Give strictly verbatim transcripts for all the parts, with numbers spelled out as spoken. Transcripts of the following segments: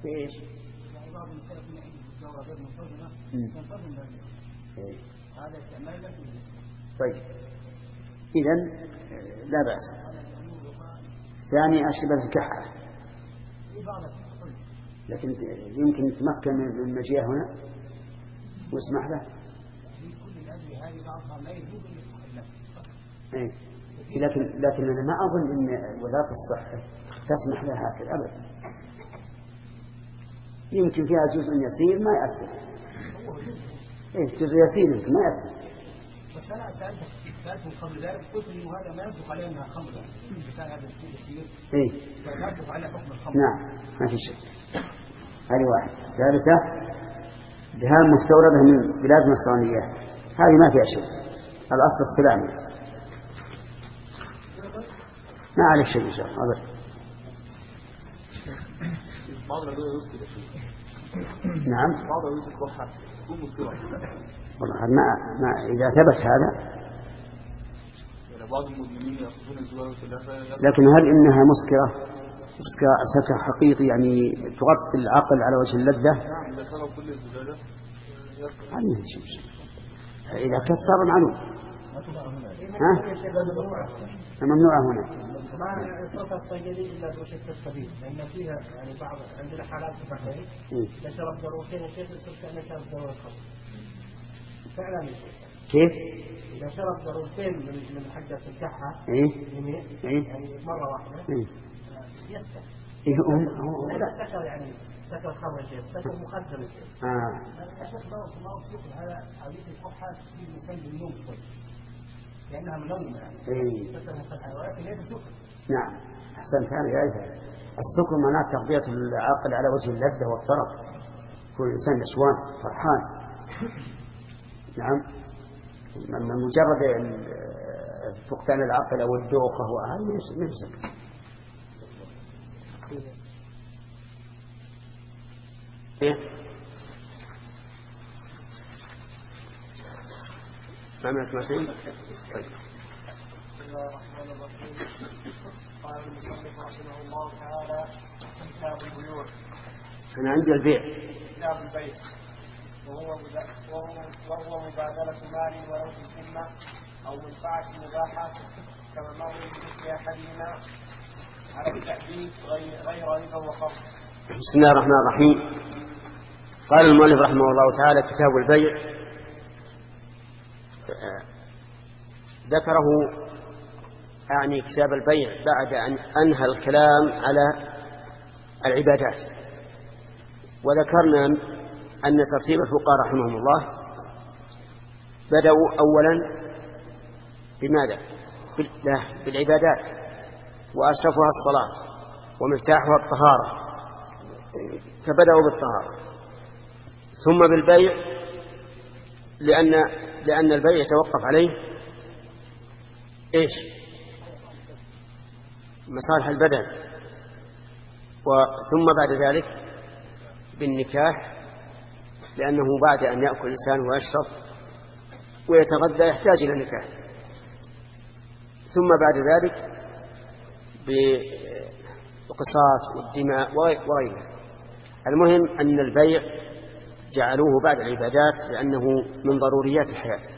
في إيش؟ يعني بعض المسائل من عند الدورة غير منتظمة تنتظم ذلك. هذا استعمال لا فيه. طيب إذن لا بأس. ثاني أشربة الكحة، لكن يمكن يتمكن من المجيء هنا ويسمح له. كل الأدوية هذه بعضها لا يجوز إيه. لكن لكن أنا ما أظن أن وزارة الصحة تسمح لها هكذا أبدا. يمكن فيها جزء يسير ما يأثر. إيه جزء يسير يمكن ما يأثر. بس أنا سألتك سألتهم قبل ذلك قلت إنه هذا ما يصدق عليه أنها خمرة. كان هذا الشيء يسير. إيه. ما يصدق عليه حكم الخمر. نعم ما في شيء. هذه واحد. ثالثة دهان مستوردة من بلاد نصرانية، هذه ما فيها شيء، الأصل السلامي ما عليك شيء إن شاء الله. أبدا. بعض الأدوية يسكت نعم. بعض الأدوية الكحة تكون مسكرة. والله ما ما إذا ثبت هذا. يعني بعض المدمنين يأخذون الزواج في اللحظة. لكن هل إنها مسكرة؟ سكر حقيقي يعني تغطي العقل على وجه اللذة؟ نعم إذا كانوا كل الزجاجة عنه شيء. إذا كثر معلوم. ها؟ ممنوعة هنا. ما يصرفها الصيدلي إلا بشكل الطبيب، لأن فيها يعني بعض عندنا حالات تفاحية نشرب ضرورتين وكيف يصير كأنه شرب ضرورة خمر فعلا. كيف؟ إذا شرب ضرورتين من من حقة الكحة إيه؟ إيه؟ يعني مرة واحدة إيه؟ يسكر. إيه هو هو لا سكر يعني سكر خمر شيء سكر مخدر شيء. آه. هذا ما هو سكر، هذا عملية الكحة تجيب الإنسان بالنوم شوي لأنها منومة يعني. إيه. سكر مخدر ولكن ليس سكر. نعم أحسنت. هذا يعرفها. السكر معناه تغذية العقل على وجه اللذة والطرب، كل إنسان نشوان فرحان. نعم. من مجرد فقدان العقل أو الدوخة وهذا من سكر. إيه؟ سمعت ما سمعت؟ طيب. بسم الله الرحمن الرحيم. قال المصنف رحمه الله تعالى كتاب البيوع. أنا عندي البيع. كتاب البيع وهو وهو مبادلة مال ولو في الذمة أو منفعة مباحة كما مولد في أحدهما على التأديب غير ربا وقرض. بسم الله الرحمن الرحيم. قال المؤلف رحمه الله تعالى كتاب البيع ذكره يعني كتاب البيع بعد أن أنهى الكلام على العبادات، وذكرنا أن ترتيب الفقهاء رحمهم الله بدأوا أولا بماذا؟ بالعبادات، وأشرفها الصلاة ومفتاحها الطهارة، فبدأوا بالطهارة، ثم بالبيع لأن لأن البيع يتوقف عليه إيش؟ مصالح البدن، وثم بعد ذلك بالنكاح لأنه بعد أن يأكل الإنسان ويشرب ويتغذى يحتاج إلى نكاح، ثم بعد ذلك بالقصاص والدماء وغيرها. المهم أن البيع جعلوه بعد العبادات لأنه من ضروريات الحياة.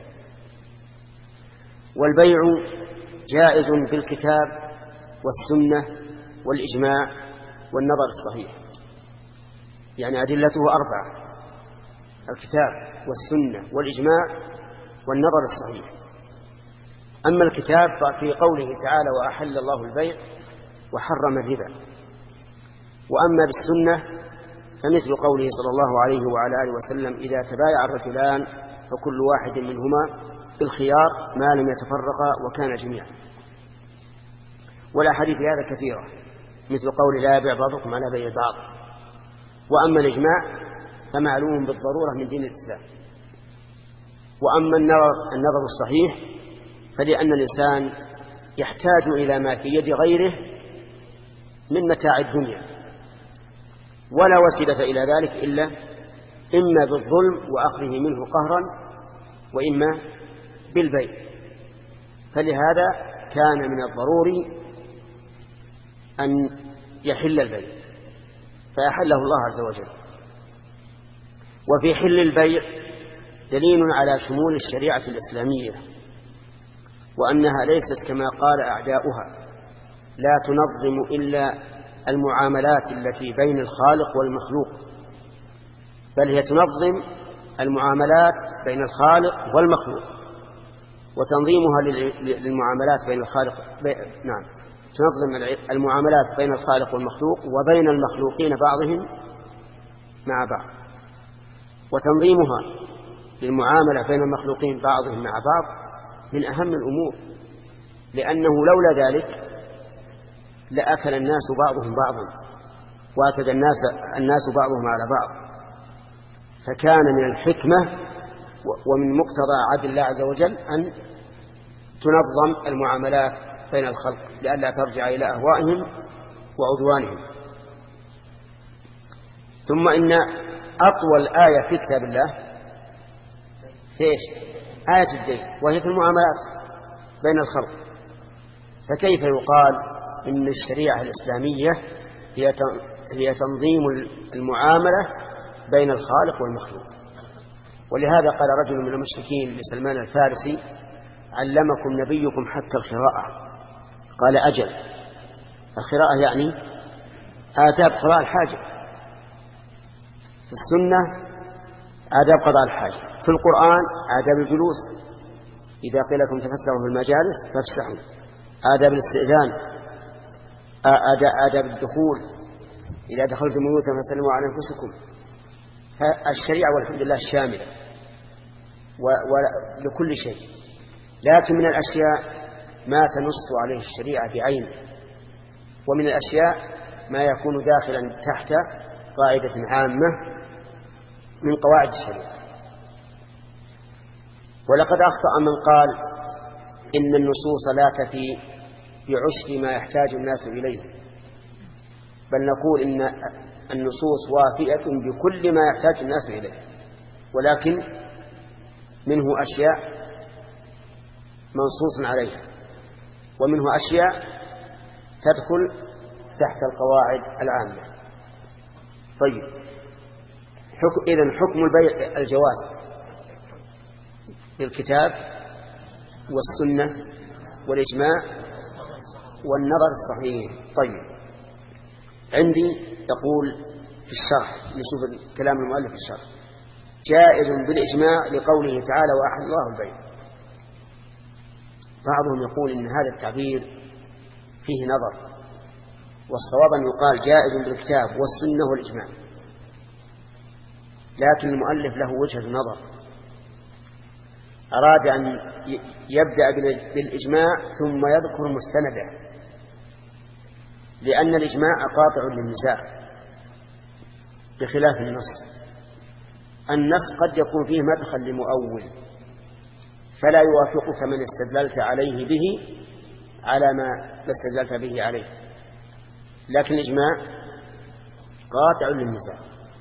والبيع جائز بالكتاب والسنة والإجماع والنظر الصحيح، يعني أدلته أربعة: الكتاب والسنة والإجماع والنظر الصحيح. أما الكتاب ففي قوله تعالى وأحل الله البيع وحرم الربا، وأما بالسنة فمثل قوله صلى الله عليه وعلى آله وسلم إذا تبايع الرجلان فكل واحد منهما بالخيار ما لم يتفرقا وكان جميعا. والأحاديث هذا كثيرة مثل قول لا يبيع بعضكم على بيع بعض. وأما الإجماع فمعلوم بالضرورة من دين الإسلام. وأما النظر, النظر الصحيح فلأن الإنسان يحتاج إلى ما في يد غيره من متاع الدنيا، ولا وسيلة إلى ذلك إلا إما بالظلم وأخذه منه قهرا وإما بالبيع. فلهذا كان من الضروري أن يحل البيع، فأحله الله عز وجل. وفي حل البيع دليل على شمول الشريعة الإسلامية، وأنها ليست كما قال أعداؤها لا تنظم إلا المعاملات التي بين الخالق والمخلوق، بل هي تنظم المعاملات بين الخالق والمخلوق، وتنظيمها للمعاملات بين الخالق بي... نعم تنظم المعاملات بين الخالق والمخلوق وبين المخلوقين بعضهم مع بعض، وتنظيمها للمعاملة بين المخلوقين بعضهم مع بعض من أهم الأمور، لأنه لولا ذلك لأكل الناس بعضهم بعضا وأكد الناس الناس بعضهم على بعض. فكان من الحكمة ومن مقتضى عدل الله عز وجل أن تنظم المعاملات بين الخلق لئلا ترجع إلى أهوائهم وعدوانهم. ثم إن أطول آية في كتاب الله إيش؟ آية الدين، وهي في المعاملات بين الخلق، فكيف يقال إن الشريعة الإسلامية هي تنظيم المعاملة بين الخالق والمخلوق؟ ولهذا قال رجل من المشركين لسلمان الفارسي: علمكم نبيكم حتى القراءة. قال: أجل. القراءة يعني آداب قضاء الحاجة، في السنة آداب قضاء الحاجة، في القرآن آداب الجلوس، إذا قيل لكم تفسحوا في المجالس فافسحوا، آداب الاستئذان، آداب الدخول، إذا دخلتم بيوتا فسلموا على أنفسكم. فالشريعة والحمد لله شاملة ولكل شيء، لكن من الأشياء ما تنص عليه الشريعة بعينه، ومن الأشياء ما يكون داخلا تحت قاعدة عامة من قواعد الشريعة. ولقد أخطأ من قال إن النصوص لا تفي بعشر ما يحتاج الناس إليه، بل نقول إن النصوص وافية بكل ما يحتاج الناس إليه، ولكن منه أشياء منصوص عليها، ومنه أشياء تدخل تحت القواعد العامة. طيب، حكم إذن حكم البيع الجواز بالكتاب والسنة والإجماع والنظر الصحيح. طيب، عندي يقول في الشرح، نشوف كلام المؤلف في الشرح: جائز بالإجماع لقوله تعالى: وأحل الله البيع. بعضهم يقول إن هذا التعبير فيه نظر، والصواب أن يقال جائز بالكتاب والسنة والإجماع، لكن المؤلف له وجهة نظر، أراد أن يبدأ بالإجماع ثم يذكر مستنده، لأن الإجماع قاطع للنزاع بخلاف النص. النص قد يكون فيه مدخل لمؤول فلا يوافقك من استدللت عليه به على ما استدللت به عليه، لكن الإجماع قاطع للنزاع.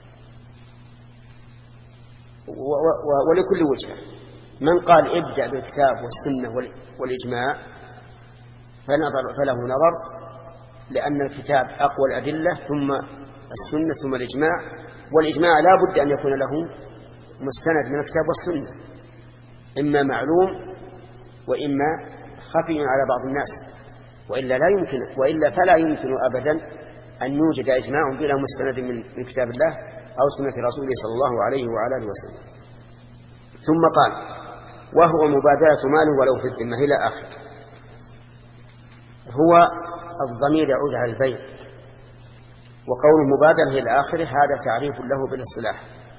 ولكل وجه من قال ابدأ بالكتاب والسنة والإجماع فنظر فله نظر، لأن الكتاب أقوى الأدلة ثم السنة ثم الإجماع، والإجماع لا بد أن يكون له مستند من الكتاب والسنة، إما معلوم وإما خفي على بعض الناس، وإلا لا يمكن وإلا فلا يمكن أبدا أن يوجد إجماع بلا مستند من كتاب الله أو سنة رسوله صلى الله عليه وعلى آله وسلم. ثم قال: وهو مبادلة مال ولو في الذمة إلى آخر. هو الضمير يعود على البيع، وقول مبادلة إلى آخره هذا تعريف له بالاصطلاح،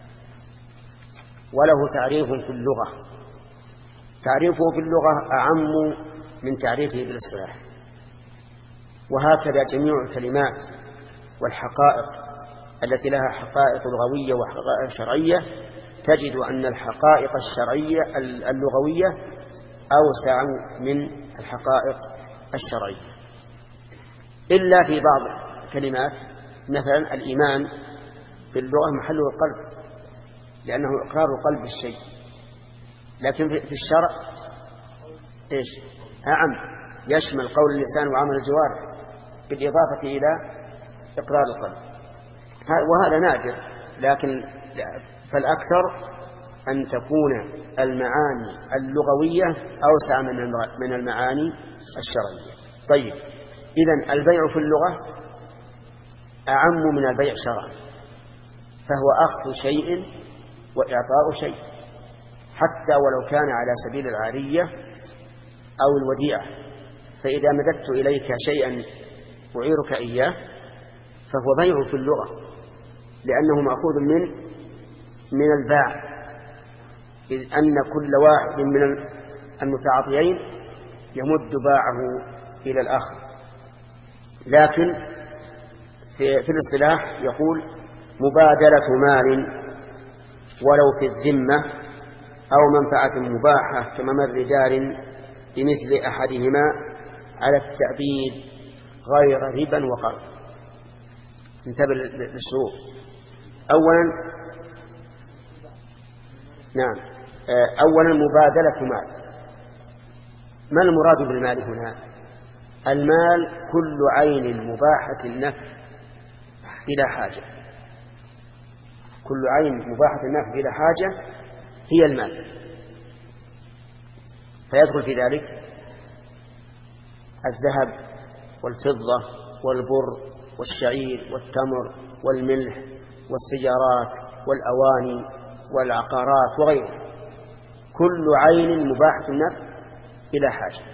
وله تعريف في اللغة. تعريفه في اللغة أعم من تعريفه بالاصطلاح، وهكذا جميع الكلمات والحقائق التي لها حقائق لغوية وحقائق شرعية تجد أن الحقائق الشرعية اللغوية أوسع من الحقائق الشرعية، إلا في بعض الكلمات، مثلا الإيمان في اللغة محله القلب لأنه إقرار القلب بالشيء، لكن في الشرع إيش؟ أعم، يشمل قول اللسان وعمل الجوارح بالإضافة إلى إقرار القلب. وهذا نادر، لكن فالأكثر أن تكون المعاني اللغوية أوسع من المعاني الشرعية. طيب، إذن البيع في اللغة أعم من البيع شرعا، فهو أخذ شيء وإعطاء شيء، حتى ولو كان على سبيل العارية أو الوديعة. فإذا مددت إليك شيئا أعيرك إياه فهو بيع في اللغة، لأنه مأخوذ من من الباع، إذ أن كل واحد من المتعاطيين يمد باعه إلى الآخر. لكن في, في الاصطلاح يقول مبادلة مال ولو في الذمة أو منفعة مباحة كممر دار بمثل أحدهما على التأبيد غير ربا وقرض. انتبه للشروط. أولا نعم أولا مبادلة مال. ما المراد بالمال هنا؟ المال كل عين مباحة النفع بلا حاجة، كل عين مباحة النفع بلا حاجة هي المال، فيدخل في ذلك الذهب والفضة والبر والشعير والتمر والملح والسجارات والأواني والعقارات وغيرها، كل عين مباحة النفع بلا حاجة.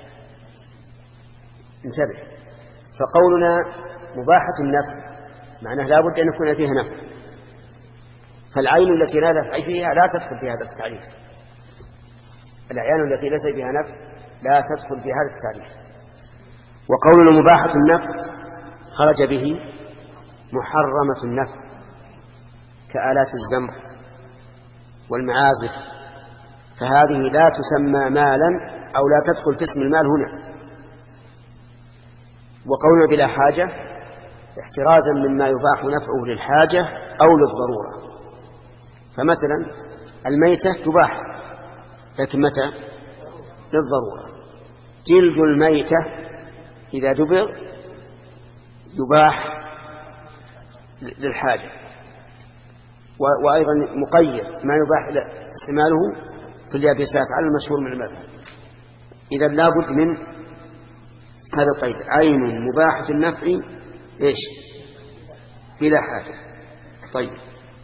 انتبه، فقولنا مباحة النفع معناه لا بد أن يكون فيها نفع، فالعين التي لا نفع فيها لا تدخل في هذا التعريف، الأعيان التي ليس فيها نفع لا تدخل في هذا التعريف. وقولنا مباحة النفع خرج به محرمة النفع كآلات الزمر والمعازف، فهذه لا تسمى مالا أو لا تدخل في اسم المال هنا. وقولنا بلا حاجة احترازا مما يباح نفعه للحاجة أو للضرورة. فمثلا الميتة تباح لكن متى؟ للضرورة. جلد الميتة إذا دبغ يباح للحاجة، وأيضا مقيد ما يباح استعماله في اليابسات على المشهور من المذهب. إذا لابد من هذا القيد، عين مباحة النفع إيش بلا حاجة. طيب،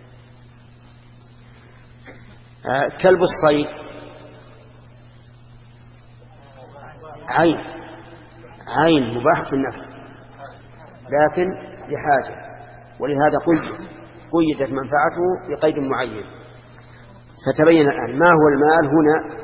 آه كلب الصيد عين عين مباحة النفع لكن لحاجة، ولهذا قيد قيدت منفعته بقيد معين. فتبين الآن ما هو المال هنا؟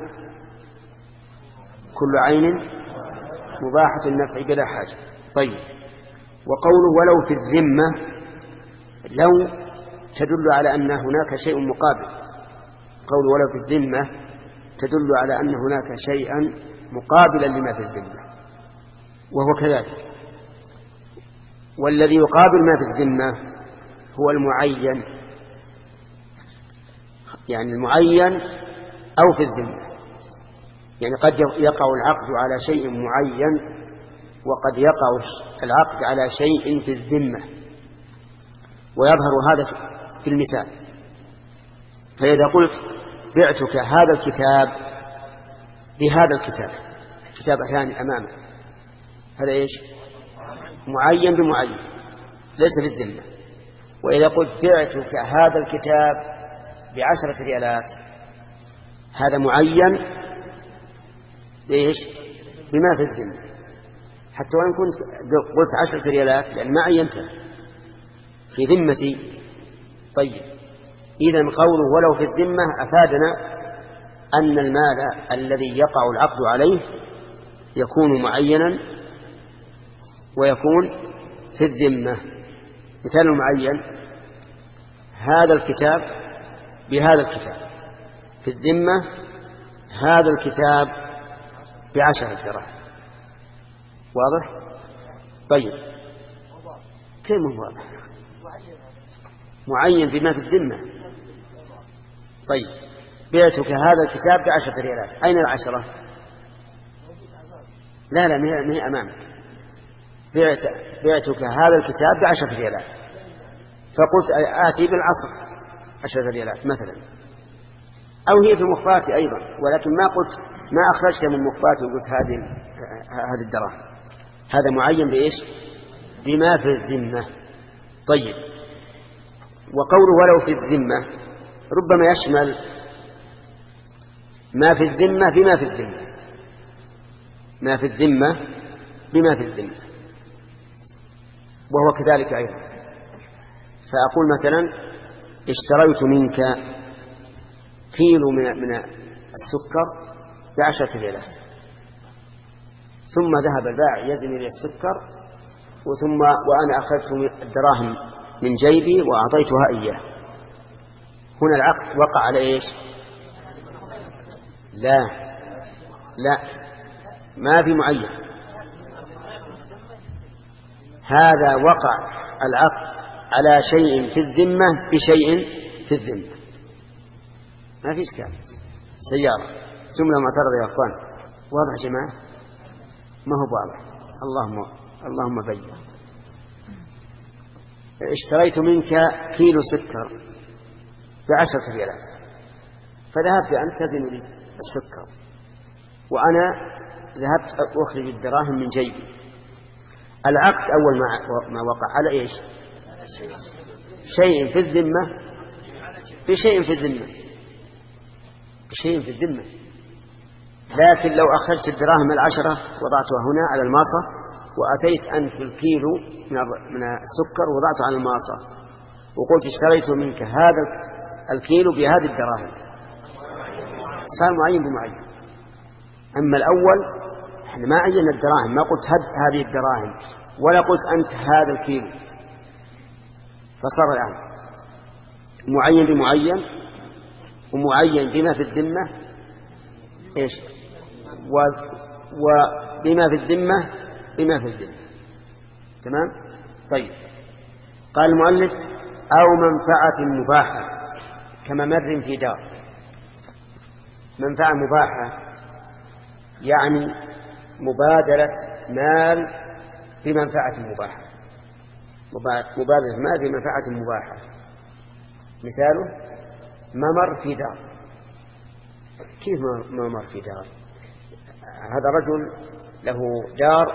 كل عين مباحة النفع بلا حاجة. طيب، وقوله ولو في الذمة، لو تدل على أن هناك شيء مقابل. قول ولو في الذمة تدل على أن هناك شيئا مقابلا لما في الذمة، وهو كذلك. والذي يقابل ما في الذمة هو المعين، يعني المعين أو في الذمة. يعني قد يقع العقد على شيء معين وقد يقع العقد على شيء في الذمة، ويظهر هذا في المثال. فإذا قلت بعتك هذا الكتاب بهذا الكتاب، كتاب ثاني أمامك، هذا إيش؟ معين بمعين ليس في الذمة. وإذا قلت بعتك هذا الكتاب بعشرة ريالات، هذا معين ليش؟ بما في الذمة، حتى وإن كنت قلت عشرة ريالات لأن ما عينتها في ذمتي. طيب، إذن قوله ولو في الذمة أفادنا أن المال الذي يقع العقد عليه يكون معينا ويكون في الذمة. مثال المعين هذا الكتاب بهذا الكتاب، في الذمة هذا الكتاب بعشرة دراهم. واضح؟ طيب، كيف هو واضح؟ معين بما في الذمة. طيب، بعتك هذا الكتاب بعشرة ريالات، أين العشرة؟ لا لا ما هي أمامك. بعت بعتك هذا الكتاب بعشرة ريالات، فقلت آتي بالعصر عشرة ريالات مثلا، أو هي في مخباتي أيضا، ولكن ما قلت ما أخرجت من مخباتي وقلت هذه هذه الدراهم. هذا معين بإيش؟ بما في الذمة. طيب، وقوله ولو في الذمة ربما يشمل ما في الذمة بما في الذمة، ما في الذمة بما في الذمة، وهو كذلك أيضا. فأقول مثلا اشتريت منك كيلو من السكر بعشرة ريالات، ثم ذهب البائع يزن لي السكر، وثم وأنا أخذت الدراهم من جيبي وأعطيتها إياه. هنا العقد وقع على إيش؟ لا لا ما في معين. هذا وقع العقد على شيء في الذمة بشيء في الذمة، ما في إشكال. سيارة جملة معترضة يا أخوان، واضح يا جماعة؟ ما هو واضح؟ اللهم اللهم بين. اشتريت منك كيلو سكر بعشرة ريالات، فذهبت أنت تزن لي السكر، وأنا ذهبت أخرج الدراهم من جيبي. العقد أول ما وقع على إيش؟ شيء في الذمة بشيء في الذمة بشيء في الذمة. لكن لو أخرجت الدراهم العشرة وضعتها هنا على الماصة، وأتيت أنت بالكيلو من السكر وضعته على الماصة، وقلت اشتريت منك هذا الكيلو بهذه الدراهم، صار معين بمعين. أما الأول احنا ما عينا الدراهم، ما قلت هد هذه الدراهم ولا قلت أنت هذا الكيلو، فصار الآن معين بمعين ومعين بما في الذمة إيش، وبما في الذمة بما في الذمة. تمام؟ طيب، قال المؤلف أو منفعة مباحة كممر في دار. منفعة مباحة يعني مبادلة مال بمنفعة مباحة، مبادلة مال بمنفعة مباحة. مثاله ممر في دار. كيف ممر في دار؟ هذا رجل له دار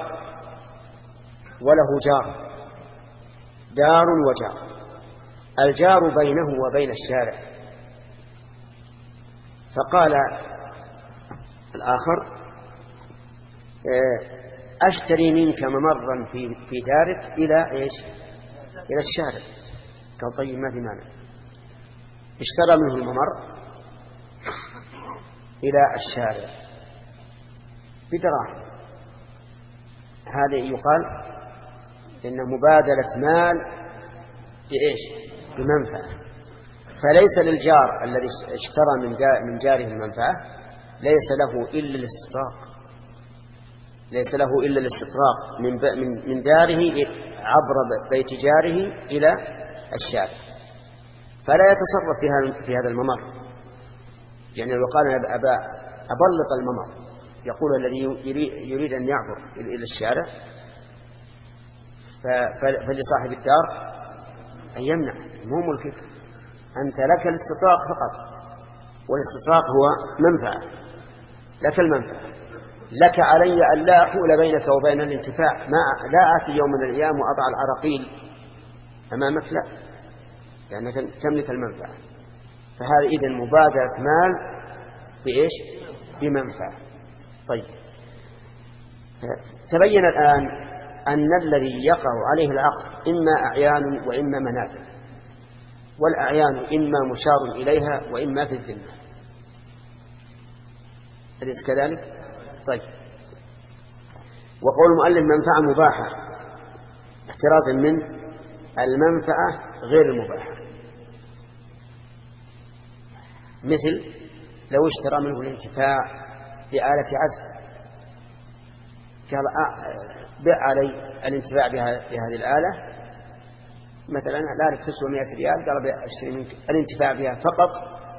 وله جار، دار وجار، الجار بينه وبين الشارع، فقال الآخر أشتري منك ممرا في في دارك إلى إيش؟ إلى الشارع. قال طيب ما في مانع. اشترى منه الممر إلى الشارع بدراهم. هذا يقال إن مبادلة مال بإيش؟ بمنفعة. فليس للجار الذي اشترى من جاره المنفعة ليس له إلا الاستطراق، ليس له إلا الاستطراق من من داره عبر بيت جاره إلى الشارع، فلا يتصرف في في هذا الممر. يعني لو قال أنا أبا أبلط الممر، يقول الذي يريد أن يعبر إلى الشارع فلصاحب الدار أن يمنع، مو ملكك أنت، لك الاستطراق فقط، والاستطراق هو منفعة، لك المنفعة، لك علي أن لا أحول بينك وبين الانتفاع. ما لا آتي يوم من الأيام وأضع العراقيل أمامك، لا، لأنك تملك المنفعة. فهذا إذن مبادلة مال بإيش؟ بمنفعة. طيب، تبين الآن أن الذي يقع عليه العقد إما أعيان وإما منافع، والأعيان إما مشار إليها وإما في الذمة. أليس كذلك؟ طيب، وقول المؤلف منفعة مباحة احترازا من المنفعة غير المباحة. مثل لو اشترى منه الانتفاع بآلة عزف، قال بيع علي الانتفاع بهذه الآلة مثلا الآلة تسوى مئة ريال، قال اشتري منك الانتفاع بها فقط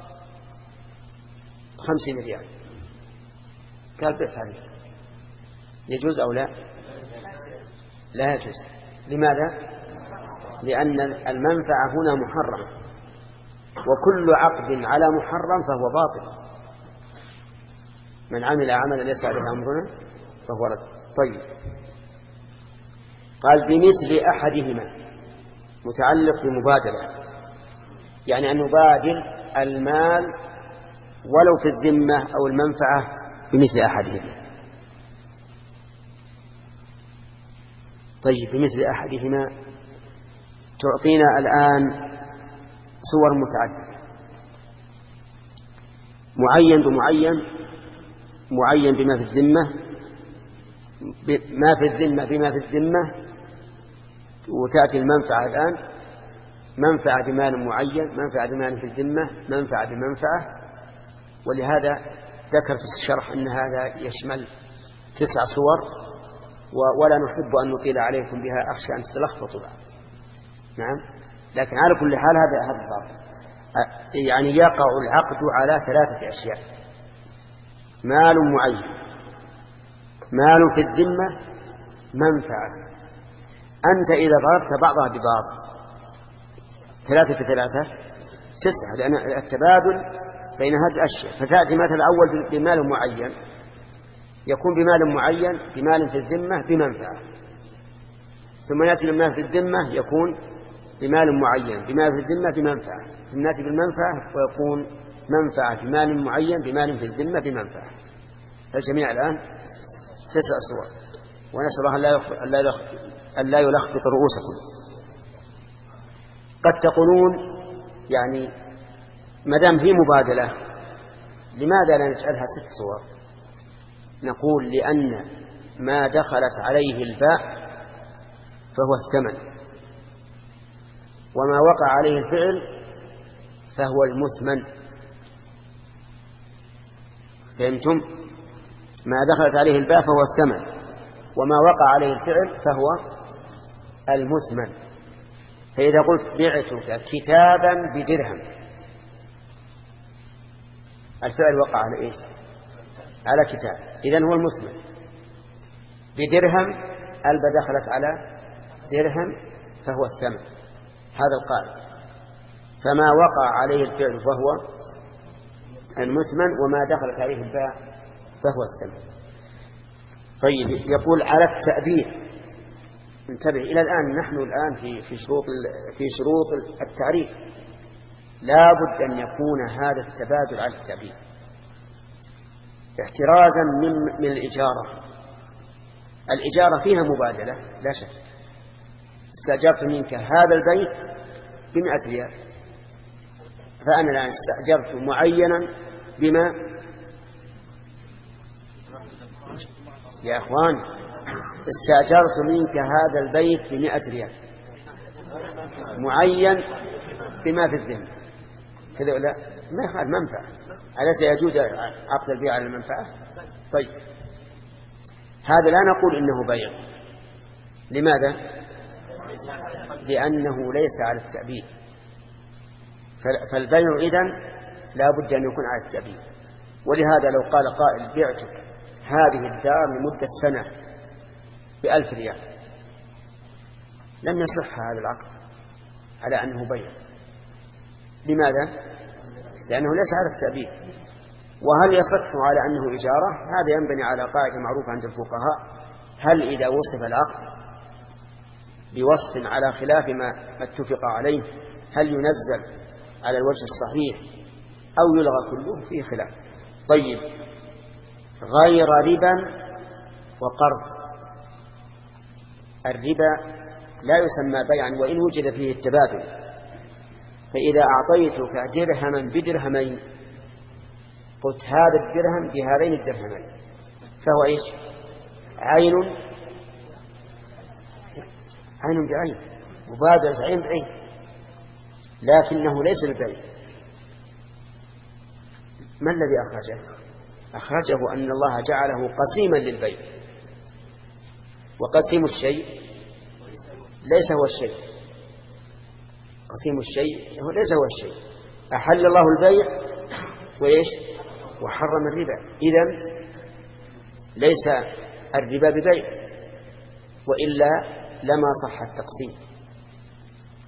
خمسين ريال، قال بيعت عليك. يجوز أو لا؟ لا يجوز. لماذا؟ لأن المنفعة هنا محرمة، وكل عقد على محرم فهو باطل. من عمل عملا ليس عليه أمرنا فهو رد. طيب، قال بمثل أحدهما، متعلق بمبادلة، يعني أن نبادل المال ولو في الذمة أو المنفعة بمثل أحدهما. طيب، بمثل أحدهما تعطينا الآن صور متعددة، معين بمعين، معين بما في الذمة، ما في الذمة بما في الذمة، وتأتي المنفعة الآن، منفعة بمال معين، منفعة بمال في الذمة، منفعة بمنفعة. ولهذا ذكر في الشرح أن هذا يشمل تسع صور، ولا نحب أن نطيل عليكم بها، أخشى أن تتلخبطوا بعد. نعم، لكن على كل حال هذا هذا الضابط، يعني يقع العقد على ثلاثة أشياء: مال معين، مال في الذمة، منفعة. أنت إذا ضربت بعضها ببعض، ثلاثة في ثلاثة تسعة، لأن التبادل بين هذه الأشياء. فتأتي مثل الأول بمال معين، يكون بمال معين بمال في الذمة بمنفعة، ثم يأتي المال في الذمة يكون بمال معين بمال في الذمة بمنفعة، ثم يأتي بالمنفعة ويكون منفعة بمال معين بمال في الذمة بمنفعة. فالجميع الآن تسع صور، ونسأل الله أن لا يلخبط رؤوسكم. قد تقولون يعني ما دام في مبادلة لماذا لا نجعلها ست صور؟ نقول لأن ما دخلت عليه الباء فهو الثمن، وما وقع عليه الفعل فهو المثمن. فهمتم؟ ما دخلت عليه الباء فهو الثمن، وما وقع عليه الفعل فهو المثمن. فإذا قلت بعتك كتابا بدرهم، الفعل وقع على إيش؟ على كتاب، إذن هو المثمن. بدرهم البا دخلت على درهم فهو الثمن، هذا القائل. فما وقع عليه الفعل فهو المثمن، وما دخلت عليه الباء فهو الثمن. طيب، يقول على التأبيد. انتبه، إلى الآن نحن الآن في في شروط في شروط التعريف، لا بد أن يكون هذا التبادل على التأبيد احترازا من من الإجارة. الإجارة فيها مبادلة لا شك، استأجرت منك هذا البيت بمئة ريال، فأنا الآن استأجرت معينا بما يا أخوان استأجرت منك هذا البيت بمئة ريال معين بما في الذمة، كذا ولا ما يخالف منفعة، أليس يجوز عقد البيع على المنفعة؟ طيب، هذا لا نقول إنه بيع. لماذا؟ لأنه ليس على التأبيد. فالبيع إذن لا بد أن يكون على التأبيد. ولهذا لو قال قائل بعتك هذه الدار لمدة سنة بألف ريال، لم يصح هذا العقد على أنه بيع. لماذا؟ لأنه ليس على التأبيد. وهل يصح على أنه إجارة؟ هذا ينبني على قاعدة معروفة عند الفقهاء: هل إذا وصف العقد بوصف على خلاف ما اتفق عليه هل ينزل على الوجه الصحيح أو يلغى كله؟ فيه خلاف. طيب، غير ربا وقرض. الربا لا يسمى بيعا وإن وجد فيه التبادل. فإذا أعطيتك درهما بدرهمين قلت هذا الدرهم بهذين الدرهمين، فهو إيش؟ عين عين بعين، مبادلة عين بعين، لكنه ليس البيع. ما الذي أخرجه؟ أخرجه أن الله جعله قسيما للبيع، وقسيم الشيء ليس هو الشيء، قسيم الشيء هو ليس هو الشيء. أحل الله البيع وإيش؟ وحرم الربا. إذن ليس الربا ببيع، وإلا لما صح التقسيم.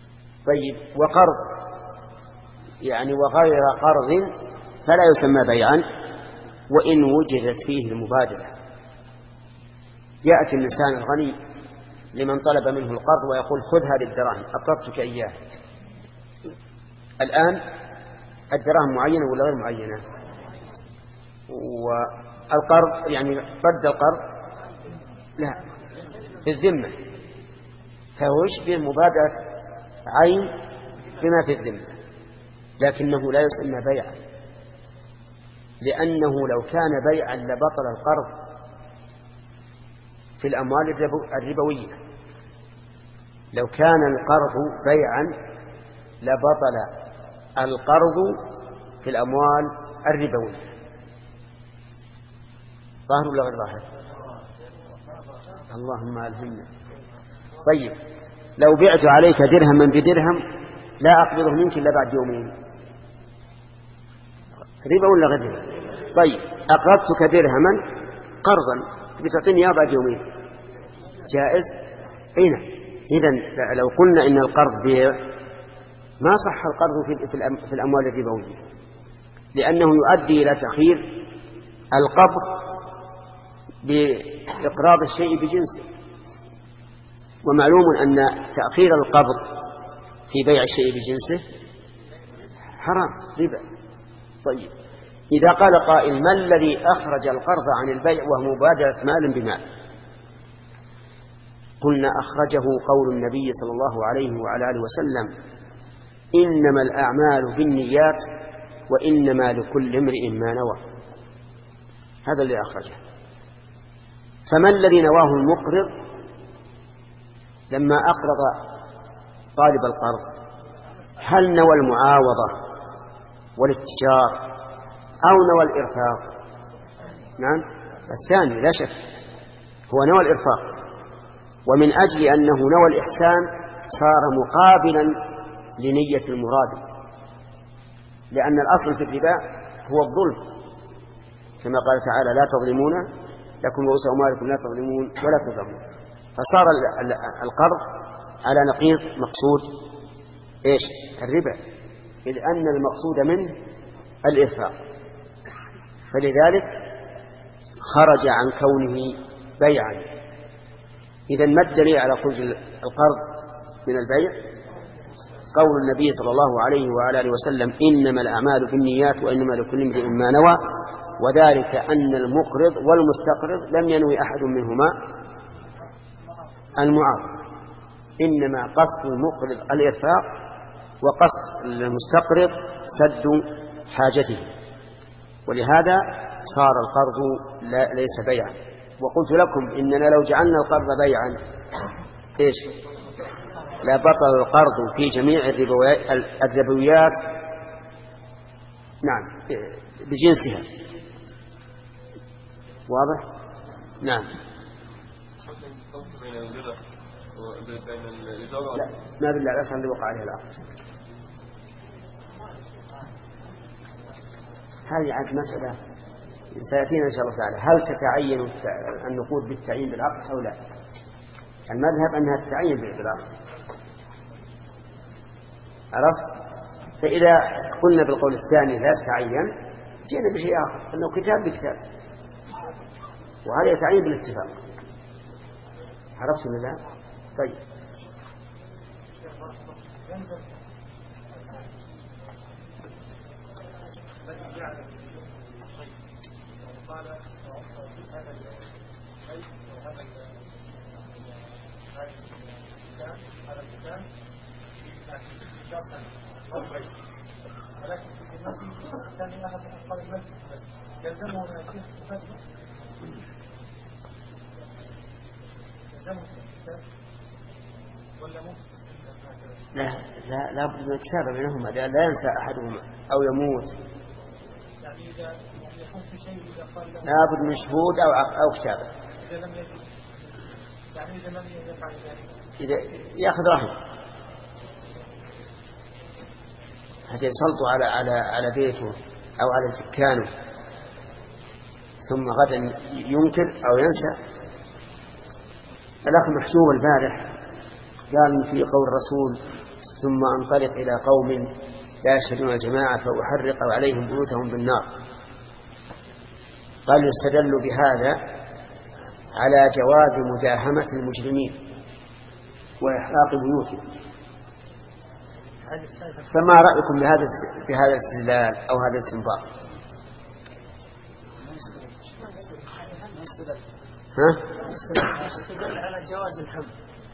طيب، وقرض يعني وغير قرض فلا يسمى بيعا وإن وجدت فيه المبادلة. يأتي الإنسان الغني لمن طلب منه القرض ويقول خذ هذه الدراهم أقرضتك إياها. الآن الدراهم معينة ولا غير معينة؟ والقرض يعني رد القرض لا في الذمة، فهو يشبه مبادلة عين بما في الذمة، لكنه لا يسمى بيعا، لأنه لو كان بيعا لبطل القرض في الأموال الربوية. لو كان القرض بيعا لبطل القرض في الأموال الربوية. ظاهر ولا غير ظاهر؟ اللهم ألهمنا. طيب، لو بعت عليك درهما بدرهم لا أقبضه منك إلا بعد يومين، ربا ولا غير ربا؟ طيب، أقرضتك درهما قرضا بتعطيني إياه بعد يومين، جائز؟ أين؟ إذن لو قلنا إن القرض بيع ما صح القرض في الأموال الربوية، لأنه يؤدي إلى تأخير القبض بإقراض الشيء بجنسه، ومعلوم أن تأخير القبض في بيع الشيء بجنسه حرام ربا. طيب، إذا قال قائل ما الذي أخرج القرض عن البيع وهو مبادلة مال بمال؟ قلنا أخرجه قول النبي صلى الله عليه وعلى آله وسلم إنما الأعمال بالنيات وإنما لكل امرئ ما نوى. هذا اللي أخرجه. فما الذي نواه المقرض لما أقرض طالب القرض؟ هل نوى المعاوضة والاتجار أو نوى الإرفاق؟ نعم، الثاني لا شك، هو نوى الإرفاق، ومن أجل أنه نوى الإحسان صار مقابلا لنية المراد، لأن الأصل في الربا هو الظلم، كما قال تعالى لا تظلمون لكم رؤوس أموالكم لا تظلمون ولا تظلمون. فصار القرض على نقيض مقصود إيش؟ الربا، إذ أن المقصود منه الإرفاق، فلذلك خرج عن كونه بيعا. إذن ما الدليل على خروج القرض من البيع؟ قول النبي صلى الله عليه وعلى آله وسلم إنما الأعمال بالنيات وإنما لكل امرئ ما نوى، وذلك أن المقرض والمستقرض لم ينوي أحد منهما المعاوضة، إنما قصد المقرض الإرفاق وقصد المستقرض سد حاجته، ولهذا صار القرض لا ليس بيعا. وقلت لكم إننا لو جعلنا القرض بيعا إيش؟ لا بطل القرض في جميع الربويات نعم بجنسها. واضح؟ نعم. لا ما بالله الأصل اللي وقع عليه العقد. هذه عاد مسألة سيأتينا إن شاء الله تعالى. هل تتعين النقود بالتعيين بالعقد أو لا؟ المذهب أنها تتعين بالعقد، عرفت؟ فإذا قلنا بالقول الثاني لا تتعين جينا بشيء آخر أنه كتاب بكتاب، وهذا يتعين بالاتفاق. عرفت ولا لا؟ طيب. لا لا لا بد من الكتابة بينهما، لا ينسى أحدهما أو يموت. لا بد من شهود أو أو كتابة. إذا يأخذ رهن حتى يسلطوا على على على بيته أو على سكانه، ثم غدا ينكر أو ينسى. الأخ محسوب البارح قال في قول الرسول ثم أنطلق إلى قوم لا يشهدون الجماعة فأحرق عليهم بيوتهم بالنار. قال يستدل بهذا على جواز مداهمة المجرمين وإحراق بيوتهم. فما رأيكم بهذا بهذا الاستدلال أو هذا الاستنباط؟ ها؟ يستدل على جواز الحمل.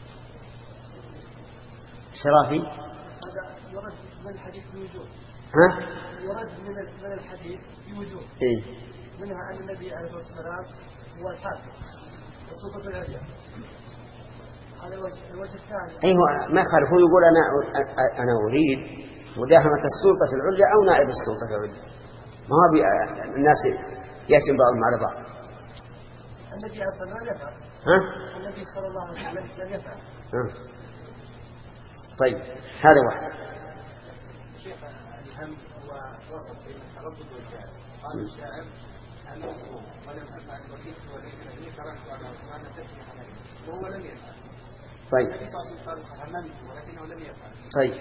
شرافي؟ هذا يرد من الحديث بوجوه. ها؟ يرد من من الحديث بوجوه. إيه؟ منها أن النبي عليه الصلاة والسلام هو الحاكم وسلطة العليا. هذا الوجه الوجه الثاني. أيوة ما خالف، هو يقول أنا أنا أريد مداهمة السلطة العليا أو نائب السلطة العليا. ما هو الناس يأتي بعضهم على بعض. النبي أصلا لم يفعل. ها؟ النبي صلى الله عليه وسلم لم يفعل. ها. طيب هذا واحد. شيخ الهم هو وسط بين التردد والجهل. قال الشاعر أنه ولم أفعل وكيف ولكنني تركت على عثمان تكفي عليه وهو لم يفعل. طيب. النبي صلى الله عليه وسلم قال فهممت ولكنه لم يفعل. طيب.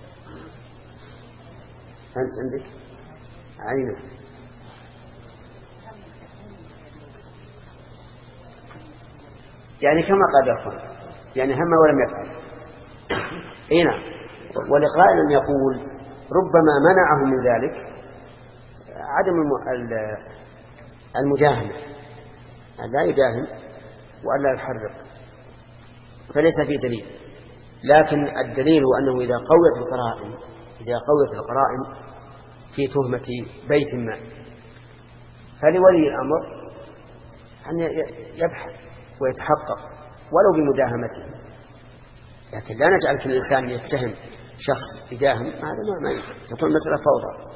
أنت عندك؟ علينا. يعني كما قال الأخوان يعني هم ولم يفعل. اي نعم. ولقائل يقول ربما منعه من ذلك عدم المداهمة، أن لا يداهم وأن لا يحرق، فليس فيه دليل. لكن الدليل هو أنه إذا قويت القرائن إذا قويت القرائن في تهمة بيت ما فلولي الأمر أن يبحث ويتحقق ولو بمداهمته. لكن لا نجعل كل إنسان يتهم شخص يداهم، هذا ما يمكن، تكون مسألة فوضى.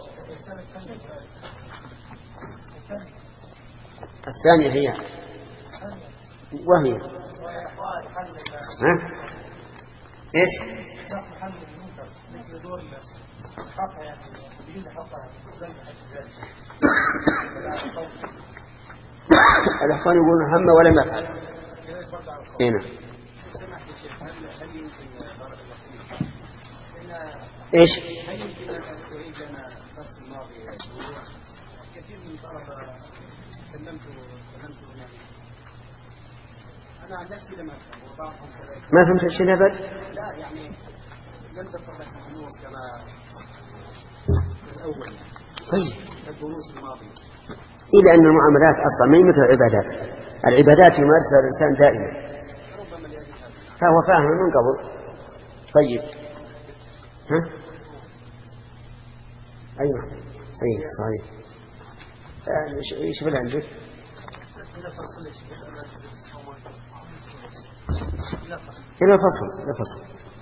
الثانية هي وهي ها؟ إيش؟ الأخوان يقولون هم ولم يفعل. هنا إيش؟ هل يمكن أن تعيد لنا الدرس الماضي كثير من الطلبة تكلمت تكلمت أنا عن نفسي لم أفهم وبعضهم كذلك. ما فهمت شيء أبد؟ لا يعني لم تذكر لك الأمور كما الأول. طيب. الدروس الماضية. إلى أن المعاملات أصلا ما هي مثل العبادات. العبادات يمارسها الإنسان دائما. فهو فاهم من قبل. طيب. ها؟ أيوة. أيوة صحيح. إيش بل عندك؟ إلى الفصل. إلى الفصل.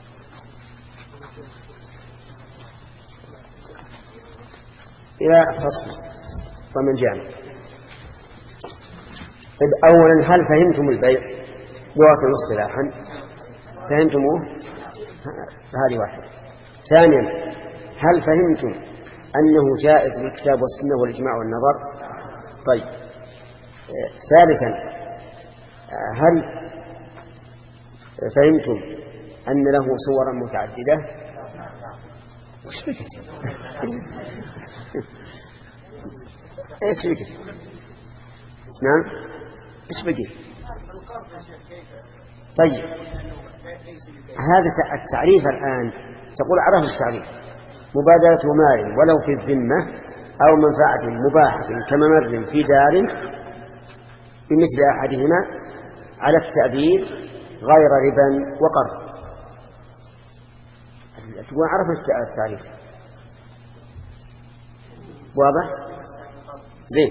إلى الفصل. ومن جامع. أولا هل فهمتم البيع لغة اصطلاحا؟ فهمتموه؟ هذه واحدة. ثانيا هل فهمتم أنه جائز بالكتاب والسنة والإجماع والنظر؟ طيب. ثالثا هل فهمتم أن له صورا متعددة؟ وش بكت؟ ايش بكت؟ نعم ايش بكت؟ طيب هذا التعريف الآن تقول عرف التعريف مبادلة مال ولو في الذمة أو منفعة مباحة كممر في دار بمثل أحدهما على التعبير غير ربا وقرض. تقول عرف التعريف واضح؟ زين.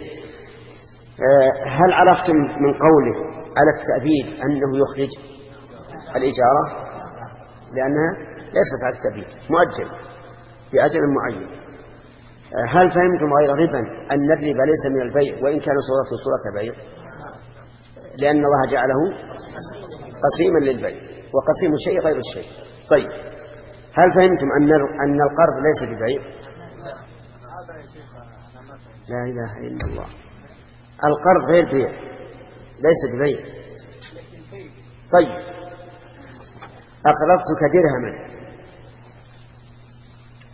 هل عرفتم من قوله على التعبير أنه يخرج الإجارة؟ لأنها ليست على التعبير، مؤجل بأجل معين. هل فهمتم غير ربا أن الربا ليس من البيع وإن كان صورته صورة بيع، لأن الله جعله قسيما للبيع وقسيم الشيء غير الشيء. طيب هل فهمتم أن أن القرض ليس ببيع؟ لا إله إلا الله. القرض غير بيع ليس ببيع. طيب أقرضتك درهما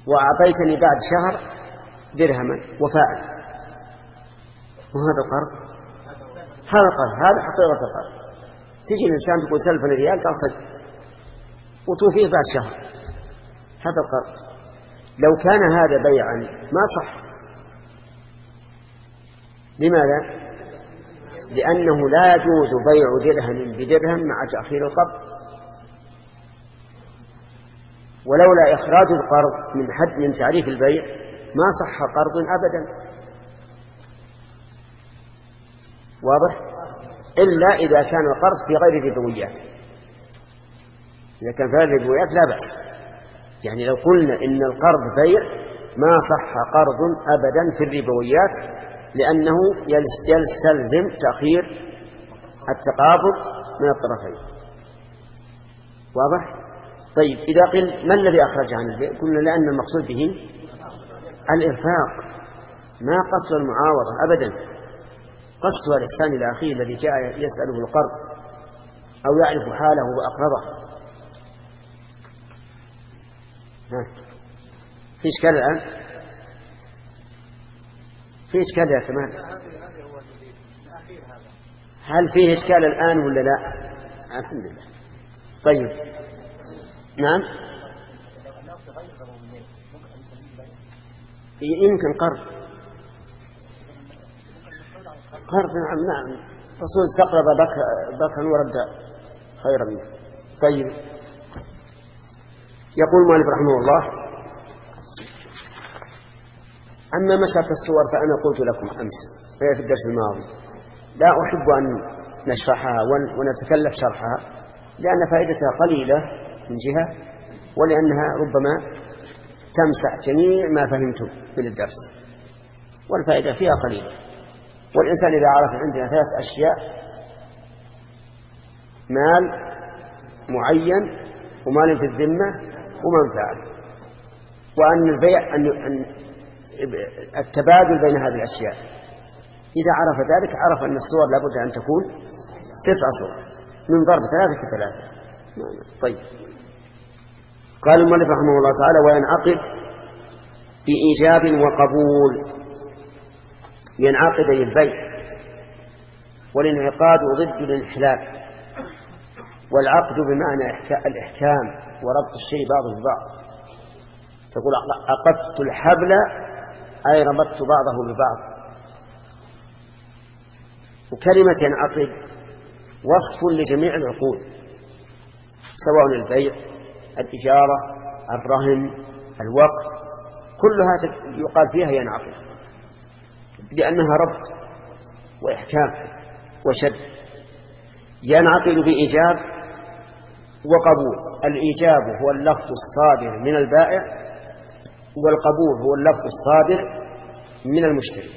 وأعطيتني بعد شهر درهما وفاء، وهذا قرض، هذا قرض، هذا حقيقة القرض. تجي الإنسان تقول سلفني ريال، قال خذ، وتوفيه بعد شهر، هذا القرض. لو كان هذا بيعا ما صح. لماذا؟ لأنه لا يجوز بيع درهم بدرهم مع تأخير القبض، ولولا إخراج القرض من حد من تعريف البيع ما صح قرض أبدا. واضح؟ إلا إذا كان القرض في غير الربويات. إذا كان في غير الربويات لا بأس. يعني لو قلنا إن القرض بيع ما صح قرض أبدا في الربويات، لأنه يستلزم تأخير التقابض من الطرفين. واضح؟ طيب إذا قيل ما الذي أخرج عن البيع؟ قلنا لأن المقصود به الإرفاق، ما قصد المعاوضة أبدا، قصدها الإحسان إلى أخيه الذي جاء يسأله القرض أو يعرف حاله وأقرضه. في إشكال الآن؟ في إشكال يا كمال؟ هل فيه إشكال الآن ولا لا؟ الحمد لله. طيب نعم، يمكن قرض قرض نعم نعم رسول استقرض بكرا ورد خيرا منه. طيب يقول مالك رحمه الله: أما مسألة الصور فأنا قلت لكم أمس في الدرس الماضي لا أحب أن نشرحها ونتكلف شرحها، لأن فائدتها قليلة من جهة، ولأنها ربما تمسح جميع ما فهمتم من الدرس، والفائدة فيها قليلة. والإنسان إذا عرف عندنا ثلاث أشياء: مال معين، ومال في الذمة، ومنفعة، وأن البيع أن التبادل بين هذه الأشياء، إذا عرف ذلك عرف أن الصور لابد أن تكون تسع صور من ضرب ثلاثة ثلاثة. طيب قال المؤلف رحمه الله تعالى: وينعقد بإيجاب وقبول. ينعقد البيع، والانعقاد ضد الانحلال، والعقد بمعنى الإحكام وربط الشيء بعضه ببعض. تقول عقدت الحبل أي ربطت بعضه ببعض. وكلمة ينعقد وصف لجميع العقود، سواء البيع، الإجارة، الرهن، الوقف، كلها يقال فيها ينعقد، لأنها ربط وإحكام وشد. ينعقد بإيجاب وقبول. الإيجاب هو اللفظ الصادر من البائع، والقبول هو اللفظ الصادر من المشتري.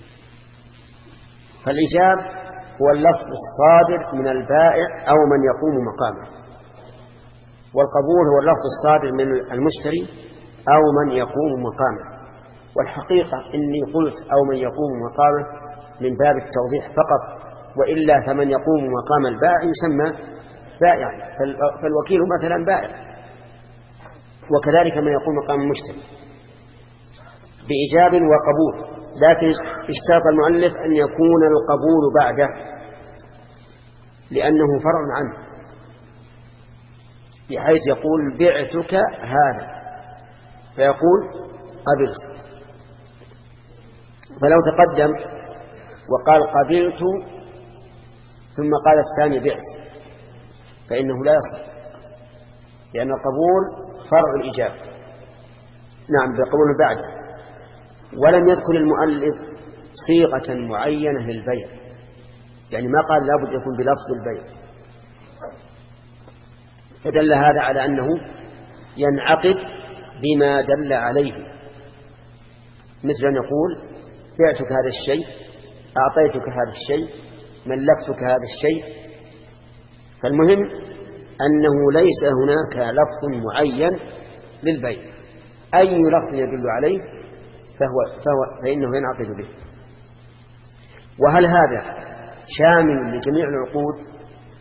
فالإيجاب هو اللفظ الصادر من البائع أو من يقوم مقامه، والقبول هو اللفظ الصادر من المشتري أو من يقوم مقامه. والحقيقة إني قلت أو من يقوم مقامه من باب التوضيح فقط، وإلا فمن يقوم مقام البائع يسمى بائع، فالوكيل مثلا بائع، وكذلك من يقوم مقام المشتري. بإيجاب وقبول، لكن اشترط المؤلف أن يكون القبول بعده، لأنه فرع عنه، بحيث يقول بعتك هذا فيقول قبلت. فلو تقدم وقال قبلت ثم قال الثاني بعت فإنه لا يصح، لأن القبول فرع الإجابة. نعم بقبول بعده. ولم يذكر المؤلف صيغة معينة للبيع، يعني ما قال لابد يكون بلفظ البيع، فدل هذا على أنه ينعقد بما دل عليه، مثل أن يقول بعتك هذا الشيء، أعطيتك هذا الشيء، ملكتك هذا الشيء. فالمهم أنه ليس هناك لفظ معين للبيع، أي لفظ يدل عليه فهو, فهو فإنه ينعقد به. وهل هذا شامل لجميع العقود؟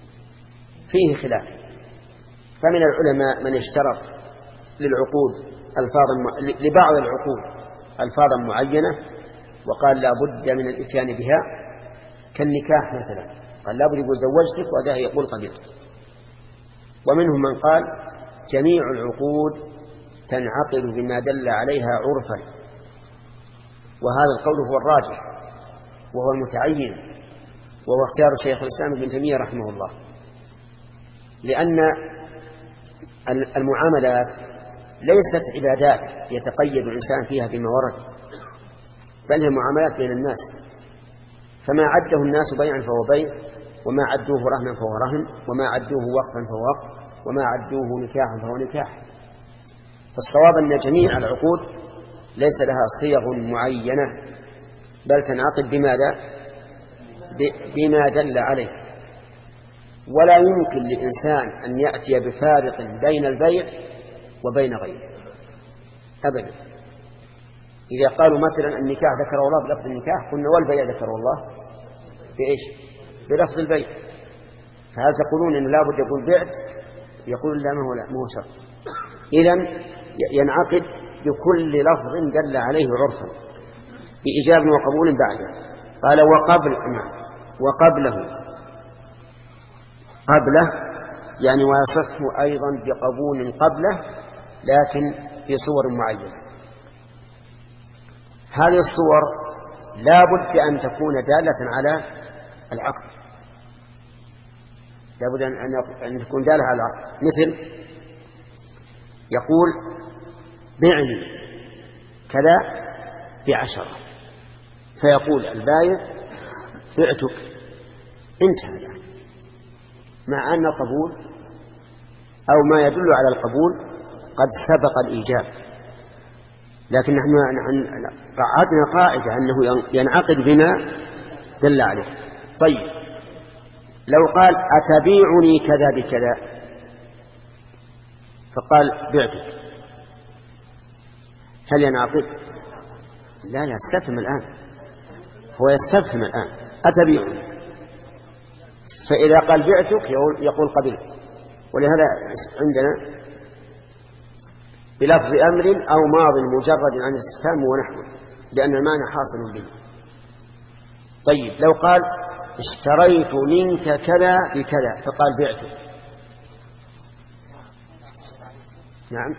فيه خلاف. فمن العلماء من اشترط للعقود ألفاظا لبعض العقود ألفاظا معينة وقال لا بد من الإتيان بها كالنكاح مثلا، قال لا بد يقول زوجتك وهذا يقول قبلت. ومنهم من قال جميع العقود تنعقد بما دل عليها عرفا، وهذا القول هو الراجح وهو المتعين، وهو اختيار شيخ الإسلام ابن تيمية رحمه الله، لأن المعاملات ليست عبادات يتقيد الإنسان فيها بما ورد، بل هي معاملات بين الناس، فما عده الناس بيعا فهو بيع، وما عدوه رهنا فهو رهن، وما عدوه وقفا فهو وقف، وما عدوه نكاحا فهو نكاح. فالصواب أن جميع العقود ليس لها صيغ معينة، بل تنعقد بماذا؟ بما دل عليه. ولا يمكن للإنسان أن يأتي بفارق بين البيع وبين غيره أبدا. إذا قالوا مثلا النكاح ذكره الله بلفظ النكاح، قلنا والبيع ذكره الله بإيش؟ بلفظ البيع. فهل تقولون إن لابد يقول بعت؟ يقول لا، ما هو لا ما هو شرط. إذن ينعقد بكل لفظ دل عليه عرفا بإيجاب وقبول بعده. قال وقبل وقبله قبله يعني ويصح أيضا بقبول قبله، لكن في صور معينة. هذه الصور لا بد أن تكون دالة على العقد، لا بد أن تكون دالة على العقد. مثل يقول بعني كذا بعشرة، فيقول البايع بعتك، انتهى الآن، مع أن القبول أو ما يدل على القبول قد سبق الإيجاب، لكن نحن قعدنا قاعدة أنه ينعقد بما دل عليه. طيب لو قال أتبيعني كذا بكذا، فقال بعتك، هل ينعقد؟ لا لا، استفهم الآن، هو يستفهم الآن أتبيعني، فإذا قال بعتك يقول قبلت. ولهذا عندنا بلفظ أمر أو ماض مجرد عن الاستفهام ونحوه، لأن المعنى حاصل به. طيب لو قال اشتريت منك كذا بكذا، فقال بعتك، نعم،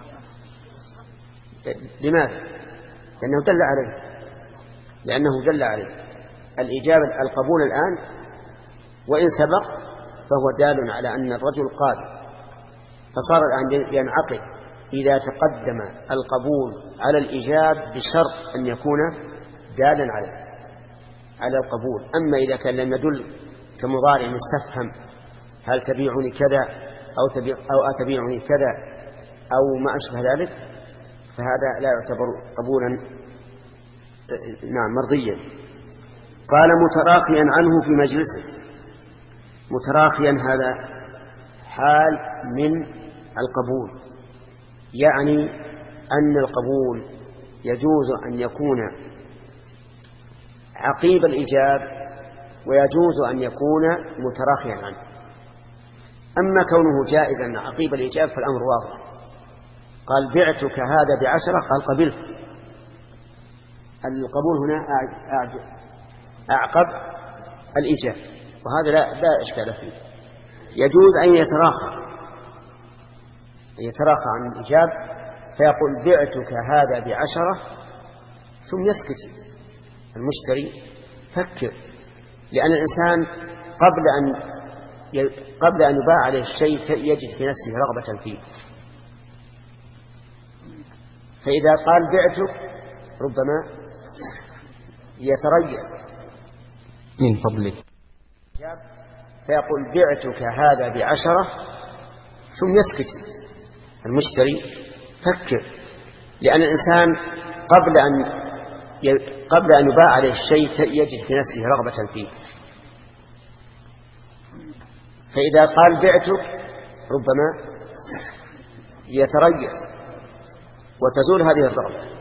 لماذا؟ لأنه دل عليه لأنه دل عليه الإجابة القبول الآن، وإن سبق فهو دال على أن الرجل قابل، فصار الآن ينعقد إذا تقدم القبول على الإجاب بشرط أن يكون دالا على على القبول. أما إذا كان لم يدل كمضارع مستفهم هل تبيعني كذا أو, تبيع أو أتبيعني كذا أو ما أشبه ذلك، فهذا لا يعتبر قبولا نعم مرضيا. قال متراخيا عنه في مجلسه. متراخيا هذا حال من القبول، يعني أن القبول يجوز أن يكون عقيب الإيجاب ويجوز أن يكون متراخيا عنه. أما كونه جائزا عقيب الإيجاب فالأمر واضح. قال بعتك هذا بعشرة، قال قبلت. القبول هنا أعقب الإيجاب، وهذا لا, لا إشكال فيه. يجوز أن يتراخى يتراخى عن الإيجاب فيقول بعتك هذا بعشرة، ثم يسكت المشتري فكر، لأن الإنسان قبل أن قبل أن يباع عليه الشيء يجد في نفسه رغبة فيه، فإذا قال بعتك ربما يتريث من فضلك، فيقول بعتك هذا بعشرة، ثم يسكت المشتري فكر، لأن الإنسان قبل أن قبل أن يباع عليه الشيء يجد في نفسه رغبة فيه، فإذا قال بعتك ربما يتريث وتزول هذه الرغبة.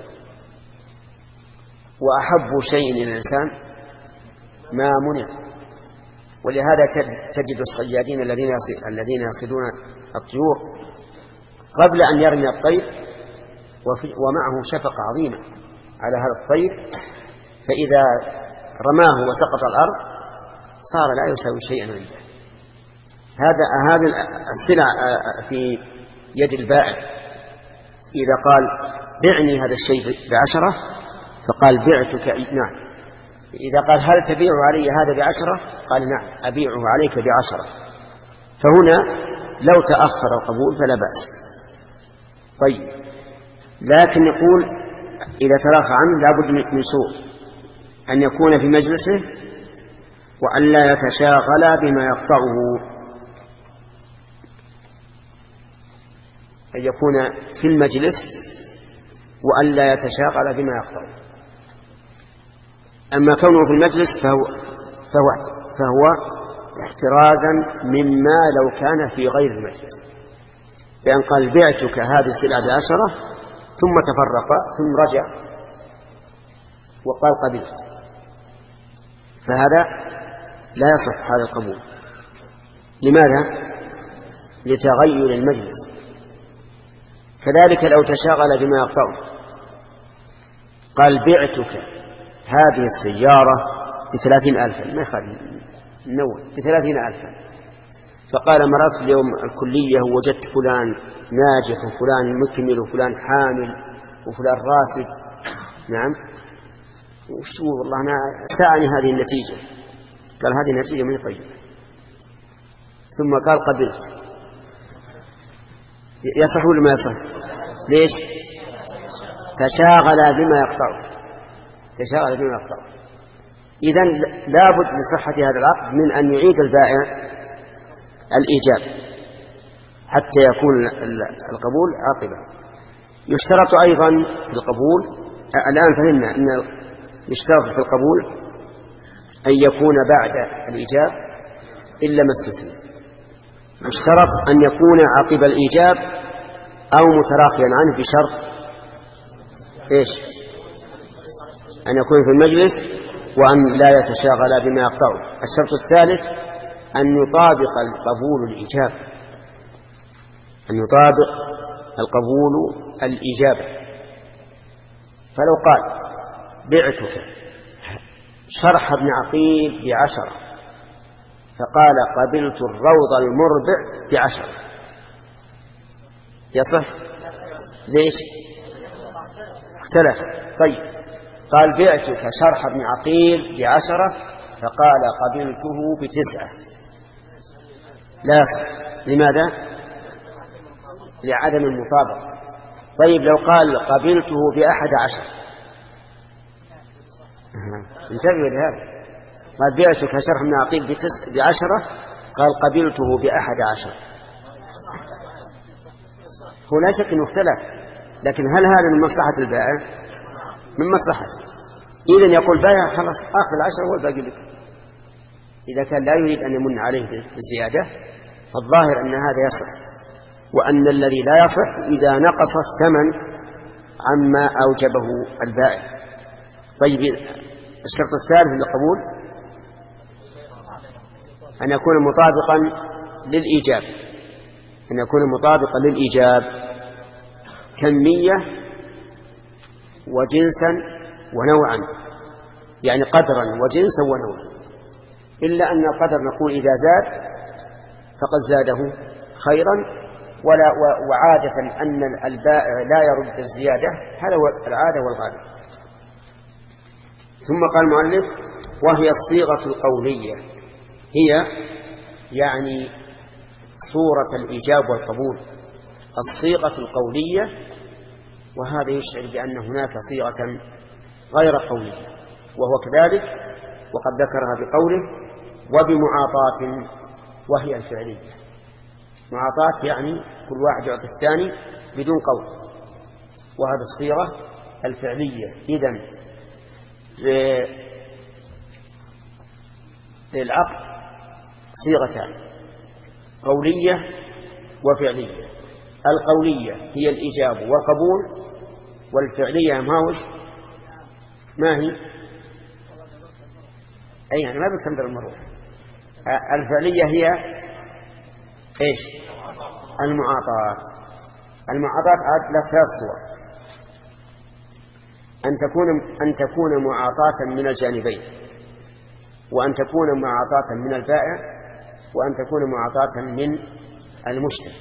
وأحب شيء إلى الإنسان ما منع، ولهذا تجد الصيادين الذين الذين يصيدون الطيور قبل أن يرمي الطير ومعه شفقة عظيمة على هذا الطير، فإذا رماه وسقط الأرض صار لا يساوي شيئا عنده. هذا هذه السلع في يد البائع، إذا قال بعني هذا الشيء بعشرة فقال بعتك، نعم. إذا قال هل تبيع علي هذا بعشرة قال نعم أبيعه عليك بعشرة، فهنا لو تأخر القبول فلا بأس. طيب، لكن يقول إذا تراخى عنه لابد من شروط: أن يكون في مجلسه، وأن لا يتشاغل بما يقطعه، أن يكون في المجلس وأن لا يتشاغل بما يقطعه. أما كونه في المجلس فهو, فهو, فهو احترازا مما لو كان في غير المجلس، بأن قال بعتك هذه السلعة بعشرة ثم تفرق ثم رجع وقال قبلت، فهذا لا يصح هذا القبول. لماذا؟ لتغير المجلس. كذلك لو تشاغل بما يقطعه، قال بعتك هذه السيارة بثلاثين ألفا، ما يخالف النوع، بثلاثين ألفا، فقال مررت اليوم الكلية ووجدت فلان ناجح وفلان مكمل وفلان حامل وفلان راسب، نعم، وشو والله أنا ساءني هذه النتيجة. قال هذه النتيجة من طيب، ثم قال قبلت، يصح ولا ما يصح؟ ليش؟ تشاغل بما يقطعه، تشاغل بما يقطعه. إذن لابد لصحة هذا العقد من أن يعيد البائع الإيجاب حتى يكون القبول عاقبة. يشترط أيضا في القبول، الآن فهمنا أن يشترط في القبول أن يكون بعد الإيجاب إلا ما استثنى. يشترط أن يكون عقب الإيجاب أو متراخيا عنه بشرط إيش؟ أن يكون في المجلس وأن لا يتشاغل بما يقطعه. الشرط الثالث أن يطابق القبول الإيجاب، أن يطابق القبول الإجابة. فلو قال بعتك شرح ابن عقيل بعشرة فقال قبلت الروض المربع بعشرة، يصح؟ ليش؟ اختلف. طيب، قال بعتك شرح ابن عقيل بعشرة فقال قبلته بتسعة، لا يصح. لماذا؟ لعدم المطابقة. طيب، لو قال قبلته بأحد عشر، انتبهوا لهذا، قال بعتك شرح ابن عقيل بعشرة قال قبلته بأحد عشر، هو لا شك انه اختلف، لكن هل هذا من مصلحة البائع؟ من مصلحته. إذن يقول بائع خلاص آخذ العشرة والباقي لك. إذا كان لا يريد أن يمن عليه بالزيادة فالظاهر أن هذا يصح، وأن الذي لا يصح إذا نقص الثمن عما أوجبه البائع. طيب، الشرط الثالث للقبول أن يكون مطابقا للإيجاب، أن يكون مطابقا للإيجاب كمية وجنسا ونوعا، يعني قدرا وجنسا ونوعا، إلا أن القدر نقول إذا زاد فقد زاده خيرا، ولا وعادة أن البائع لا يرد الزيادة، هذا هو العادة والغالب. ثم قال المؤلف وهي الصيغة القولية، هي يعني صورة الإيجاب والقبول، الصيغة القولية، وهذا يشعر بأن هناك صيغة غير قولية، وهو كذلك وقد ذكرها بقوله وبمعاطاة، وهي الفعلية. معاطاة يعني كل واحد يعطي الثاني بدون قول، وهذا الصيغة الفعلية. إذن للعقد صيغتان، قولية وفعلية. القولية هي الإجابة والقبول، والفعلية ما ما هي أي يعني ما بتندر المروح. الفعلية هي إيش؟ المعاطاة. المعاطاة عاد لها ثلاث صور: أن تكون أن تكون معاطاة من الجانبين، وأن تكون معاطاة من البائع، وأن تكون معاطاة من المشتري.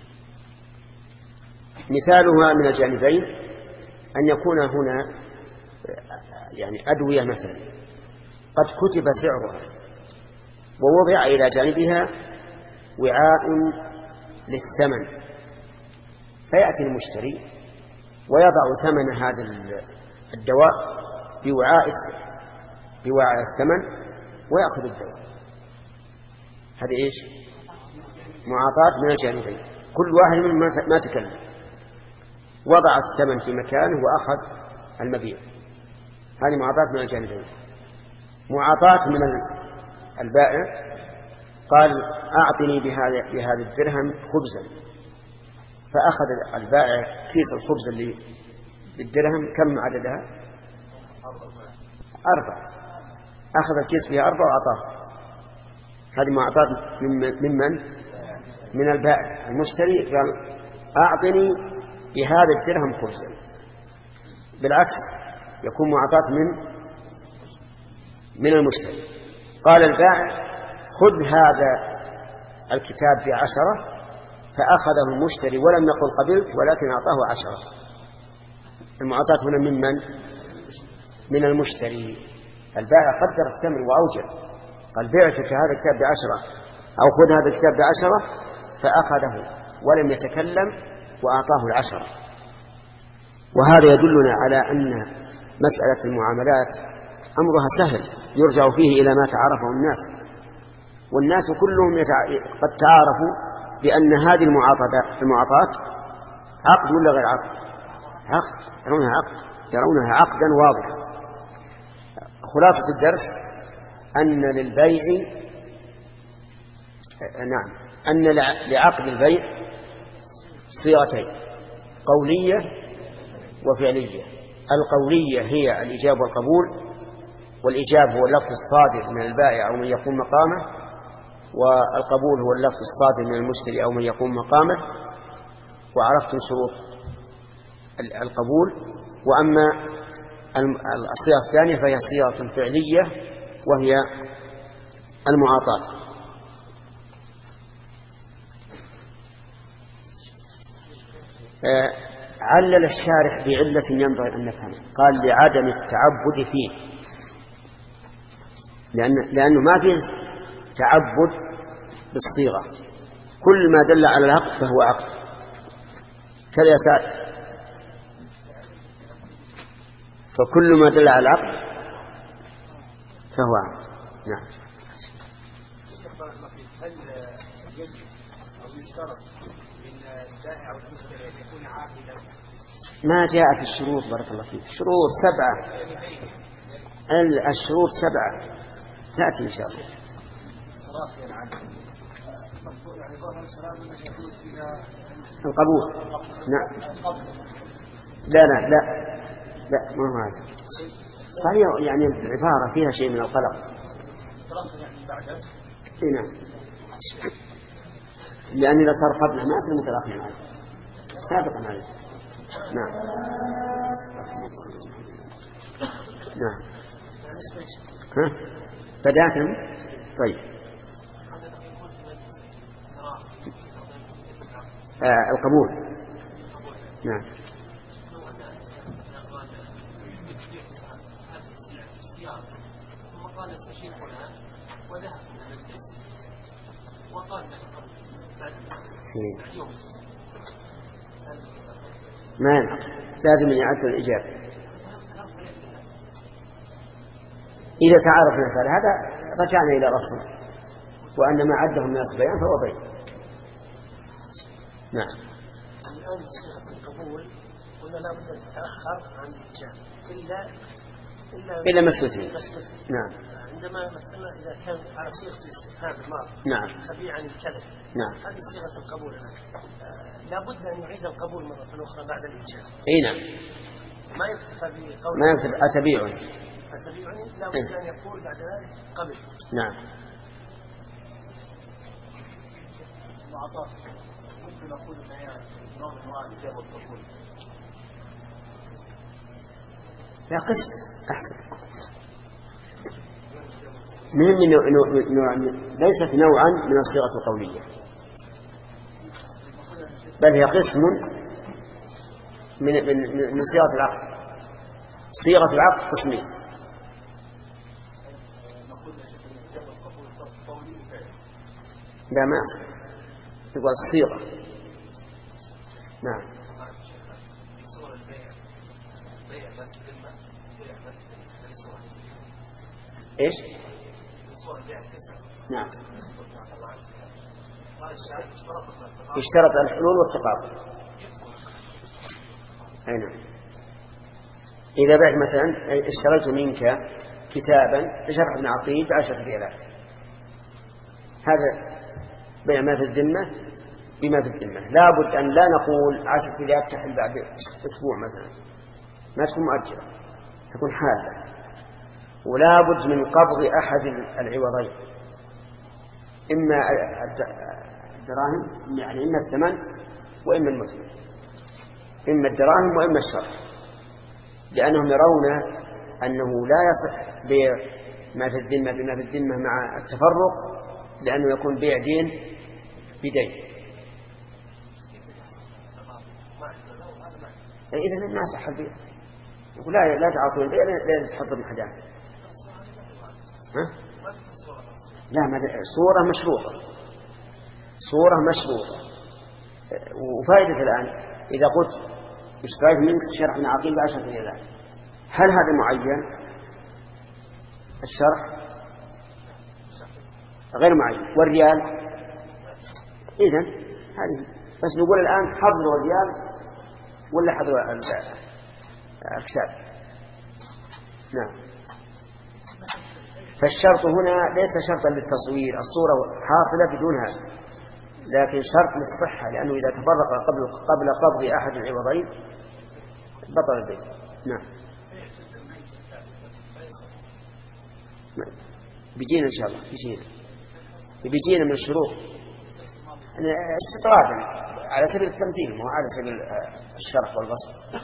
مثالها من الجانبين أن يكون هنا يعني أدوية مثلا قد كتب سعرها ووضع إلى جانبها وعاء للثمن، فيأتي المشتري ويضع ثمن هذا الدواء بوعاء بوعاء الثمن ويأخذ الدواء. هذا إيش؟ معاطاة من الجانبين، كل واحد من ما تكلم وضع الثمن في مكانه وأخذ المبيع. هذه معاطاة من الجانبين. معاطاة من البائع قال أعطني بهذا بهذا الدرهم خبزا، فأخذ البائع كيس الخبز اللي بالدرهم، كم عددها؟ أربعة. أخذ الكيس بها أربعة وأعطاه. هذه معاطاة ممن؟ من البائع. المشتري قال أعطني بهذا الدرهم خبزا. بالعكس يكون معاطاة من من المشتري. قال البائع خذ هذا الكتاب بعشرة، فأخذه المشتري ولم يقل قبلت ولكن أعطاه عشرة. المعاطاة هنا ممن؟ من المشتري. البائع قدر الثمن وأوجب، قال بعتك هذا الكتاب بعشرة أو خذ هذا الكتاب بعشرة، فأخذه ولم يتكلم وأعطاه العشرة. وهذا يدلنا على أن مسألة المعاملات أمرها سهل يرجع فيه إلى ما تعرفه الناس، والناس كلهم قد تعارفوا بأن هذه المعاطاة عقد ولا غير عقد؟ عقد، يرونها عقد، يرونها عقدا واضحا. خلاصة الدرس أن للبيع نعم أن لعقد البيع صيغتين، قولية وفعلية. القولية هي الإجاب والقبول، والإجاب هو اللفظ الصادر من البائع أو من يقوم مقامه، والقبول هو اللفظ الصادر من المشتري أو من يقوم مقامه. وعرفتم شروط القبول. وأما الصيغة الثانية فهي صيغة فعلية وهي المعاطاة. آه علل الشارح بعلة ينبغي أن نفهمها، قال لعدم التعبد فيه، لأن لأنه ما فيه تعبد بالصيغة، كل ما دل على العقد فهو عقد. كذا يا سعد، فكل ما دل على العقد فهو عقد. نعم. هل يجب أو يشترط من البائع أو المشتري أن يكون عاقلا؟ ما جاء في الشروط، بارك الله فيك. شروط سبعة، الشروط سبعة تأتي إن شاء الله. القبول نعم. لا لا لا لا ما هو هذا صحيح، يعني العبارة فيها شيء من القلق. نعم، لأن إذا صار قبله ما أصل متراخم عليه سابقا عليه. نعم نعم. ها بدأتم؟ طيب. آه القبول نعم. قال استشير فلان وذهب إلى المجلس وقال اليوم ما ينفع، لازم يعد الإجابة. إذا تعارف المسألة هذا رجعنا إلى الأصل، وأن ما عده الناس بيان فهو بيان. نعم. الآن صيغة القبول قلنا لا بد أن تتأخر عن الإجابة إلا إلا إلا ما استثني. نعم. عندما مثلا إذا كان على صيغة الاستفهام الماضي نعم تبيعا الكذب، نعم، هذه صيغة القبول الآن آه لا بد أن يعيد القبول مرة أخرى بعد الإجابة. أي نعم. ما يكتفى بقول ما يكتب أتبيعني أتبيعني، لا بد أن يقول بعد ذلك قبل. نعم. معطاة ممكن أقول ما يعني نوع أنواع الإجابة والقبول. لا قسم أحسن. مهم إنه إنه ليست نوعا من الصيغة القولية، بل هي قسم من من من صيغة العقد. صيغة العقد قسمين. لا ما أصل يقول الصيغة. نعم. إيش؟ نعم. يشترط الحلول والتقابل. أي نعم. إذا بعت مثلا اشتريت منك كتابا بشرح ابن عقيل بعشرة ريالات، هذا بيع ما في الذمة بما في الذمة. لا بد أن لا نقول عشرة ريالات تحل بعد أسبوع مثلا، ما تكون مؤجلة، تكون حالة. ولا بد من قبض أحد العوضين، إما الدراهم يعني إما الثمن وإما المثمن، إما الدراهم وإما الشرح، لأنهم يرون أنه لا يصح بيع ما في الذمة بما في الذمة مع التفرق، لأنه يكون بيع دين بدين. إذن ما صح البيع، يقول لا لا تعطوا البيع لا تحط محدان. ها؟ لا ما صورة مشروطة، صورة مشروطة. وفائدة الآن إذا قلت اشتريت منك شرح من عقيل بعشرة ريالات، هل هذا معين؟ الشرح غير معين والريال إذن هذه بس. نقول الآن حضروا الريال ولا حضروا الكتاب. نعم. فالشرط هنا ليس شرطا للتصوير، الصورة حاصلة بدون هذا، لكن شرط للصحة، لأنه إذا تفرق قبل قبل قبض أحد العوضين بطل البيع. نعم. بيجينا إن شاء الله، بيجينا بيجينا من الشروط استطرادا على سبيل التمثيل، مو على سبيل الشرح والبسط.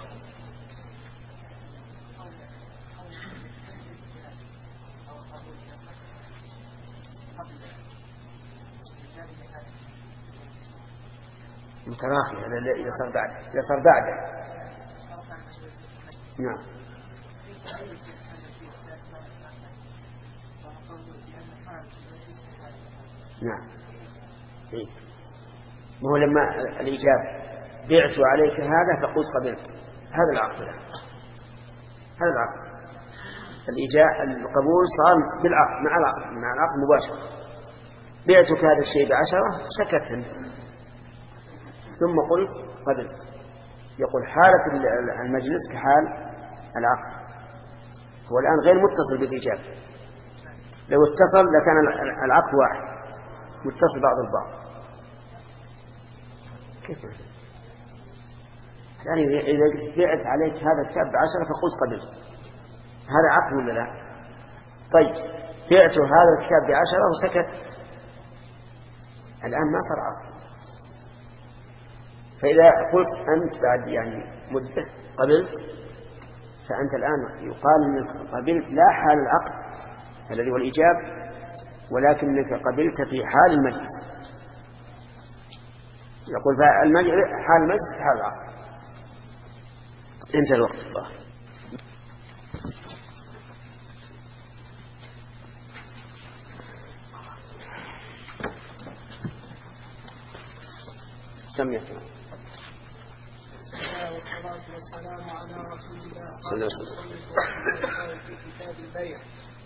متراخي هذا إذا صار بعد إذا صار بعده. نعم. نعم. إيه. وهو لما الإجابة بعت عليك هذا فقلت قبلت، هذا العقد له. هذا العقد الإجابة القبول صار بالعقد مع العقد مع العقد مباشرة. بعتك هذا الشيء بعشرة سكت أنت ثم قلت قبلت. يقول حالة المجلس كحال العقد، هو الآن غير متصل بالإجابة. لو اتصل لكان العقد واحد متصل بعض البعض. كيف يعني إذا بعت عليك هذا الكتاب بعشرة فقلت قبلت، هذا عقد ولا لا؟ طيب بعته هذا الكتاب بعشرة وسكت، الآن ما صار عقد. فإذا قلت أنت بعد يعني مدة قبلت، فأنت الآن يقال أنك قبلت لا حال العقد الذي هو الإجاب، ولكنك قبلت في حال المجلس. يقول حال المجلس حال العقد. انتهى الوقت. الله سمع. والصلاة والسلام على رسول الله صلى الله عليه وسلم. في كتاب البيع: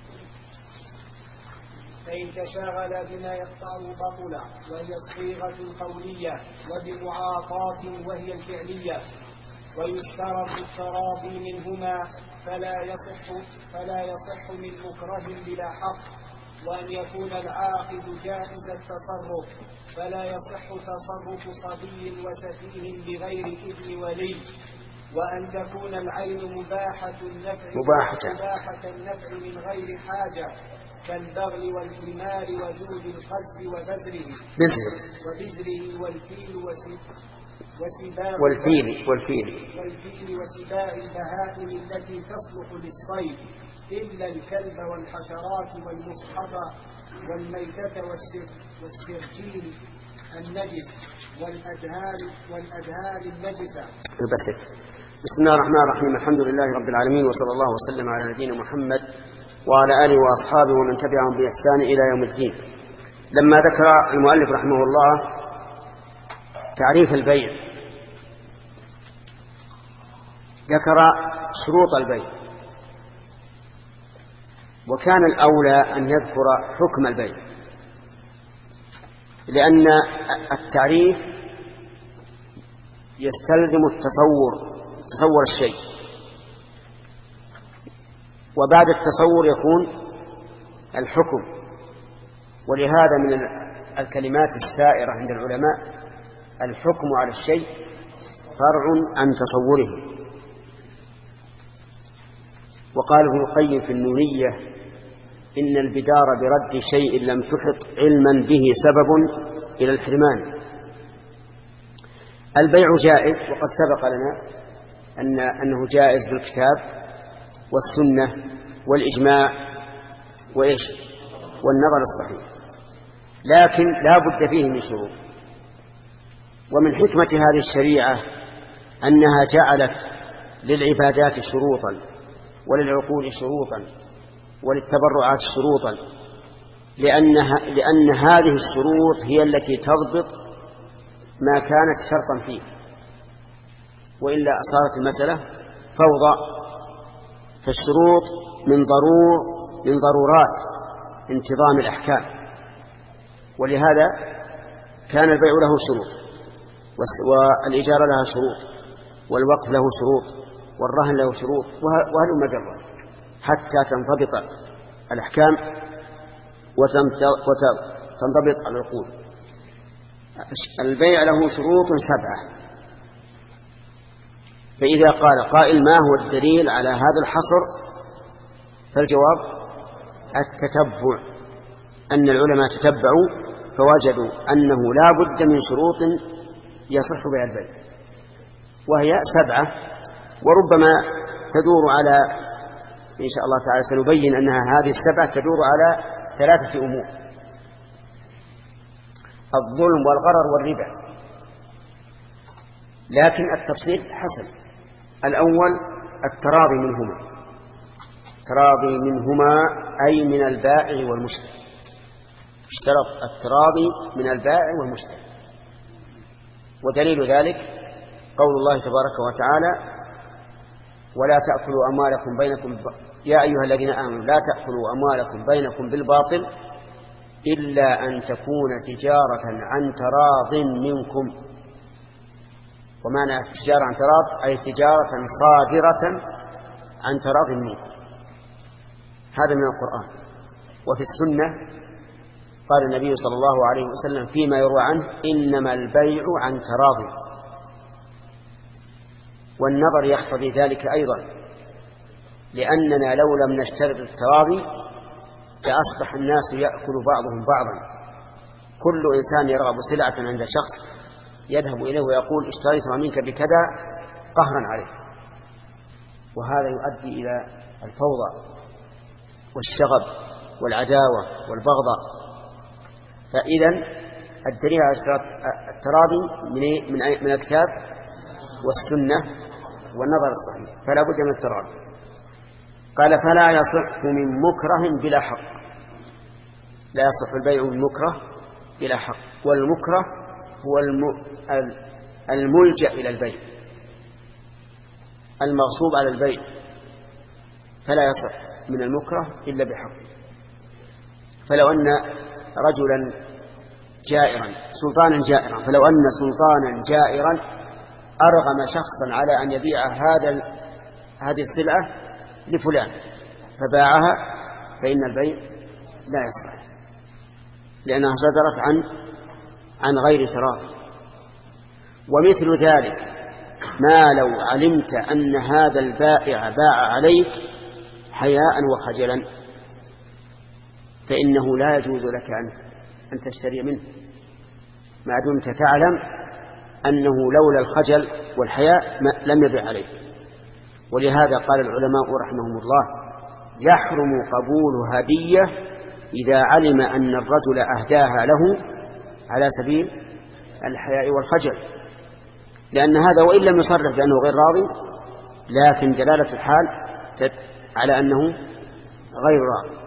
فإن تشاغل بما يقطع بطل، وهي الصيغة القولية، وبمعاطاة وهي الفعلية، ويشترط التراضي منهما، فلا يصح فلا يصح من مكره بلا حق، وأن يكون العاقد جائز التصرف، فلا يصح تصرف صبي وسفيه بغير إذن ولي، وأن تكون العين مباحة النفع مباحة, مباحة النفع من غير حاجة، كالبغل والحمار وجود القز وبزره بزر وبزره والفيل وسباع والفيل والفيل والفيل وسباع البهائم التي تصلح للصيد إلا الكلب والحشرات والمصحف والميتة والسرجين النجس والأدهان والأدهان النجسة. بس بسم الله الرحمن الرحيم. الحمد لله رب العالمين، وصلى الله وسلم على نبينا محمد وعلى آله وأصحابه ومن تبعهم بإحسان إلى يوم الدين. لما ذكر المؤلف رحمه الله تعريف البيع ذكر شروط البيع، وكان الأولى أن يذكر حكم البيع، لأن التعريف يستلزم التصور تصور الشيء، وبعد التصور يكون الحكم. ولهذا من الكلمات السائرة عند العلماء الحكم على الشيء فرع عن تصوره. وقال ابن القيم في النونية: إن البدار برد شيء لم تحط علما به سبب إلى الحرمان. البيع جائز، وقد سبق لنا أن أنه جائز بالكتاب والسنة والإجماع وإيش والنظر الصحيح، لكن لا بد فيه من شروط. ومن حكمة هذه الشريعة أنها جعلت للعبادات شروطا وللعقول شروطا وللتبرعات شروطا، لأنها لأن هذه الشروط هي التي تضبط ما كانت شرطا فيه، وإلا صارت المسألة فوضى. فالشروط من ضرور من ضرورات انتظام الأحكام، ولهذا كان البيع له شروط، والإجارة لها شروط، والوقف له شروط، والرهن له شروط، وهل مجرد حتى تنضبط الأحكام وتنضبط العقول. البيع له شروط سبعة. فإذا قال قائل: ما هو الدليل على هذا الحصر؟ فالجواب: التتبع، أن العلماء تتبعوا فوجدوا أنه لا بد من شروط يصح بها البيع، وهي سبعة، وربما تدور على، إن شاء الله تعالى سنبين أنها هذه السبعة تدور على ثلاثة أمور: الظلم والغرر والربا، لكن التفصيل حسن. الأول التراضي منهما، التراضي منهما أي من البائع والمشتري، اشترط التراضي من البائع والمشتري. ودليل ذلك قول الله تبارك وتعالى: ولا تأكلوا أموالكم بينكم يا أيها الذين آمنوا لا تأكلوا أموالكم بينكم بالباطل إلا أن تكون تجارة عن تراض منكم. ومعنى تجارة عن تراض أي تجارة صادرة عن تراض منكم. هذا من القرآن. وفي السنة قال النبي صلى الله عليه وسلم فيما يروى عنه: إنما البيع عن تراض. والنظر يقتضي ذلك أيضا، لأننا لو لم نشترط التراضي لأصبح الناس يأكل بعضهم بعضا. كل إنسان يرغب سلعة عند شخص يذهب إليه ويقول: اشتريتها منك بكذا قهرا عليه. وهذا يؤدي إلى الفوضى والشغب والعداوة والبغضاء. فإذا الدليل على التراضي من من الكتاب والسنة والنظر الصحيح، فلا بد من التراضي. قال: فلا يصح من مكره بلا حق. لا يصح البيع بالمكره بلا حق. والمكره هو الملجأ إلى البيع، المغصوب على البيع، فلا يصح من المكره إلا بحق. فلو أن رجلا جائرا سلطانا جائرا فلو أن سلطانا جائرا أرغم شخصا على أن يبيع هذا هذه السلعة لفلان فباعها، فإن البيع لا يصح، لأنها صدرت عن عن غير تراضي. ومثل ذلك ما لو علمت أن هذا البائع باع عليك حياء وخجلا فإنه لا يجوز لك أن أن تشتري منه، ما دمت تعلم أنه لولا الخجل والحياء لم يبع عليه. ولهذا قال العلماء رحمهم الله: يحرم قبول هدية إذا علم أن الرجل أهداها له على سبيل الحياء والخجل، لأن هذا وإن لم يصرح بأنه غير راض لكن دلالة الحال على أنه غير راض.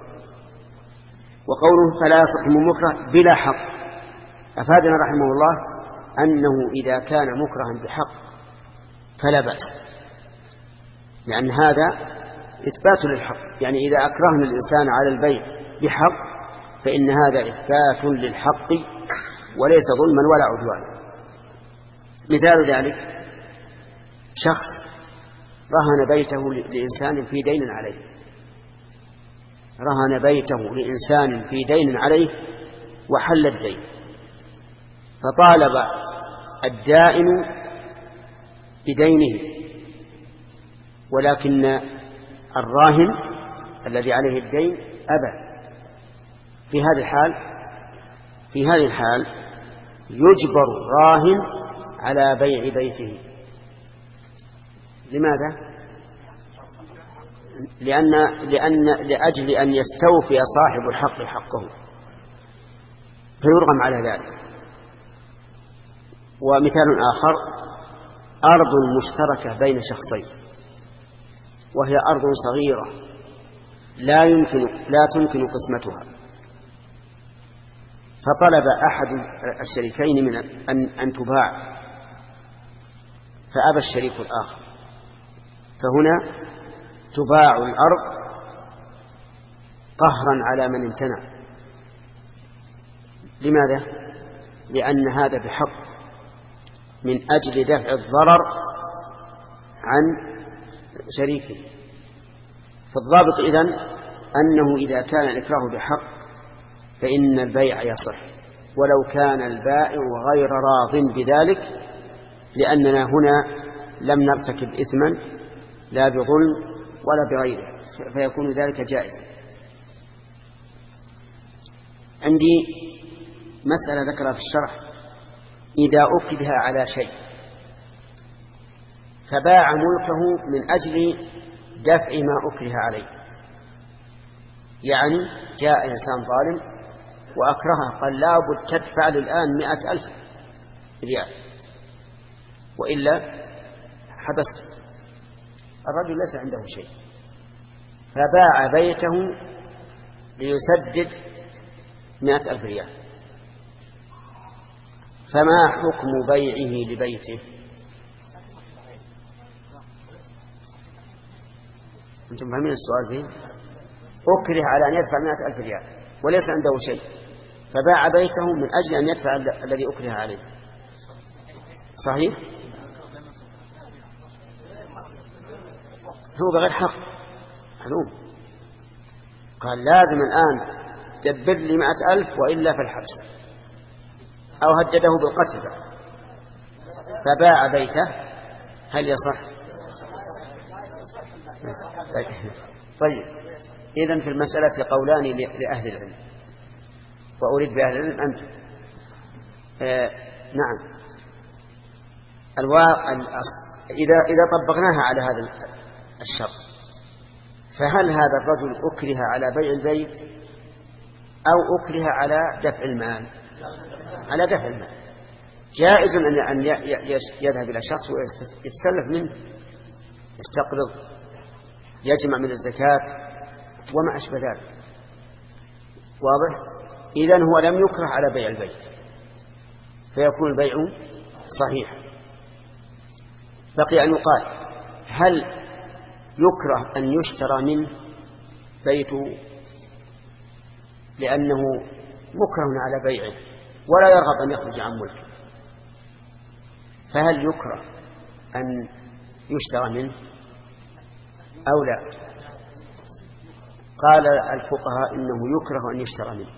وقوله فلا يصح من مكره بلا حق أفادنا رحمه الله أنه إذا كان مكرها بحق فلا بأس، لأن هذا إثبات للحق. يعني إذا أكرهنا الإنسان على البيع بحق فإن هذا إثبات للحق وليس ظلما ولا عدوانا. مثال ذلك شخص رهن بيته لإنسان في دين عليه، رهن بيته لإنسان في دين عليه وحل الدين، فطالب الدائن بدينه، ولكن الراهن الذي عليه الدين أبى. في هذه الحال في هذه الحال يجبر الراهن على بيع بيته. لماذا؟ لأن لأن لأجل أن يستوفي صاحب الحق حقه فيرغم على ذلك. ومثال آخر أرض مشتركة بين شخصين وهي أرض صغيرة لا يمكن لا تمكن قسمتها، فطلب أحد الشريكين من أن, أن تباع فأبى الشريك الآخر، فهنا تباع الأرض قهرا على من امتنع. لماذا؟ لأن هذا بحق من أجل دفع الضرر عن شريكه. فالضابط إذن أنه إذا كان الإكراه بحق فإن البيع يصح ولو كان البائع غير راض بذلك، لأننا هنا لم نرتكب إثما لا بظلم ولا بغيره، فيكون ذلك جائزا. عندي مسألة ذكرها في الشرح: إذا أكره على شيء فباع ملكه من أجل دفع ما أكره عليه، يعني جاء إنسان ظالم وأكرهه قال لا بد تدفع الآن مئة ألف ريال وإلا حبست. الرجل ليس عنده شيء فباع بيته ليسدد مئة ألف ريال، فما حكم بيعه لبيته؟ أنتم فاهمين السؤال فيه؟ أكره على أن يدفع مئة ألف ريال وليس عنده شيء فباع بيته من أجل أن يدفع الذي أكره عليه، صحيح؟ هو بغير حق معلوم، قال لازم الآن تدبر لي مئة ألف وإلا في الحبس، أو هدده بالقتل، فباع بيته، هل يصح؟ طيب إذن في المسألة قولان لأهل العلم، وأريد بأهل العلم أنتم. آه نعم الواقع إذا إذا طبقناها على هذا الشرط فهل هذا الرجل أكره على بيع البيت أو أكره على دفع المال؟ على دفع المال. جائز أن يذهب إلى شخص ويتسلف منه، يستقرض، يجمع من الزكاة وما أشبه ذلك. واضح؟ إذن هو لم يكره على بيع البيت فيكون البيع صحيح. بقي أن يقال هل يكره أن يشترى منه بيته لأنه مكره على بيعه ولا يرغب أن يخرج عن ملكه، فهل يكره أن يشترى منه أو لا؟ قال الفقهاء إنه يكره أن يشترى منه،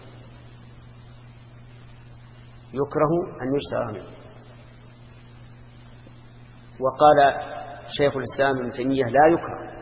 يكره أن يشترى منه. وقال شيخ الإسلام ابن تيمية لا يكره،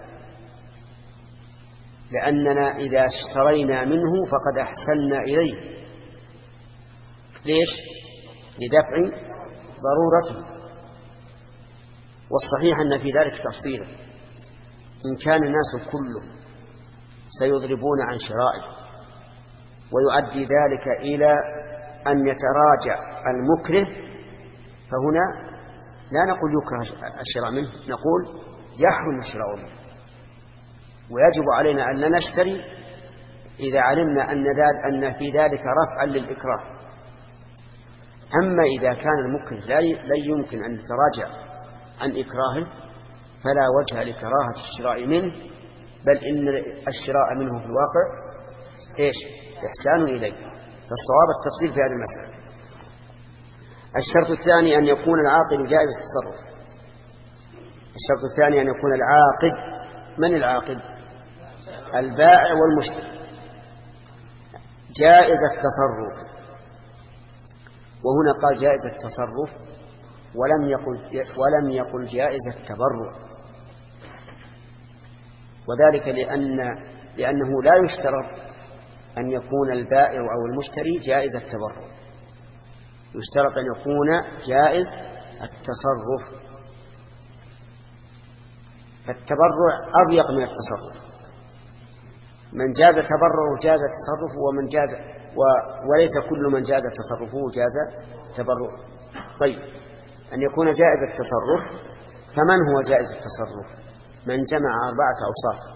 لأننا إذا اشترينا منه فقد أحسننا إليه. ليش؟ لدفع ضرورته. والصحيح أن في ذلك تفصيلا، إن كان الناس كلهم سيضربون عن شرائه ويؤدي ذلك إلى أن يتراجع المكره، فهنا لا نقول يكره الشراء منه، نقول يحرم الشراء منه، ويجب علينا أن لا نشتري إذا علمنا أن أن في ذلك رفعا للإكراه. أما إذا كان المكره لا يمكن أن يتراجع عن إكراهه فلا وجه لكراهة الشراء منه، بل إن الشراء منه في الواقع إيش؟ إحسان إليه. فالصواب التفصيل في هذه المسألة. الشرط الثاني أن يكون العاقد جائز التصرف. الشرط الثاني أن يكون العاقد، من العاقد؟ البائع والمشتري، جائز التصرف. وهنا قال جائز التصرف ولم يقل ولم يقل جائز التبرع، وذلك لأن لأنه لا يشترط أن يكون البائع أو المشتري جائز التبرع، يشترط أن يكون جائز التصرف. فالتبرع أضيق من التصرف، من جاز تبرعه جاز تصرفه، ومن جاز و... وليس كل من جاز تصرفه جاز تبرعه. طيب، أن يكون جائز التصرف، فمن هو جائز التصرف؟ من جمع أربعة أوصاف: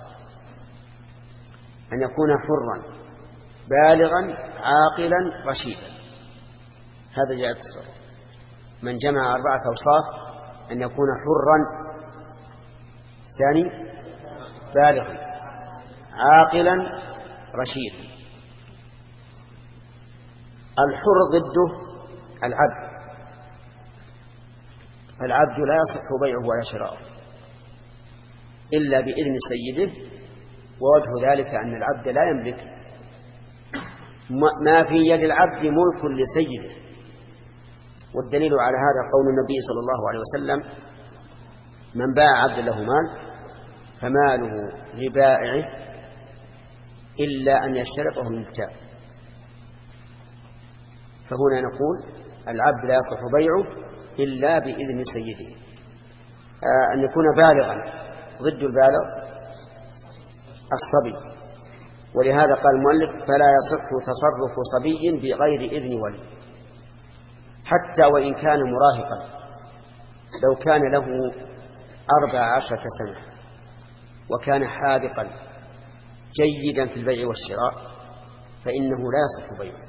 أن يكون حرا بالغا عاقلا رشيدا، هذا جائز التصرف. من جمع أربعة أوصاف: أن يكون حرا، ثاني بالغا عاقلا رشيدا. الحر ضده العبد، العبد لا يصح بيعه ولا شراؤه إلا بإذن سيده، ووجه ذلك أن العبد لا يملك، ما في يد العبد ملك لسيده. والدليل على هذا قول النبي صلى الله عليه وسلم: من باع عبد له مال فماله لبائعه إلا أن يشترطه المبتاع. فهنا نقول العبد لا يصح بيعه إلا بإذن سيده. آه أن يكون بالغا، ضد البالغ الصبي، ولهذا قال المؤلف: فلا يصح تصرف صبي بغير إذن ولي، حتى وإن كان مراهقا، لو كان له أربع عشرة سنة وكان حاذقا جيدا في البيع والشراء فإنه لا يصح بيعه،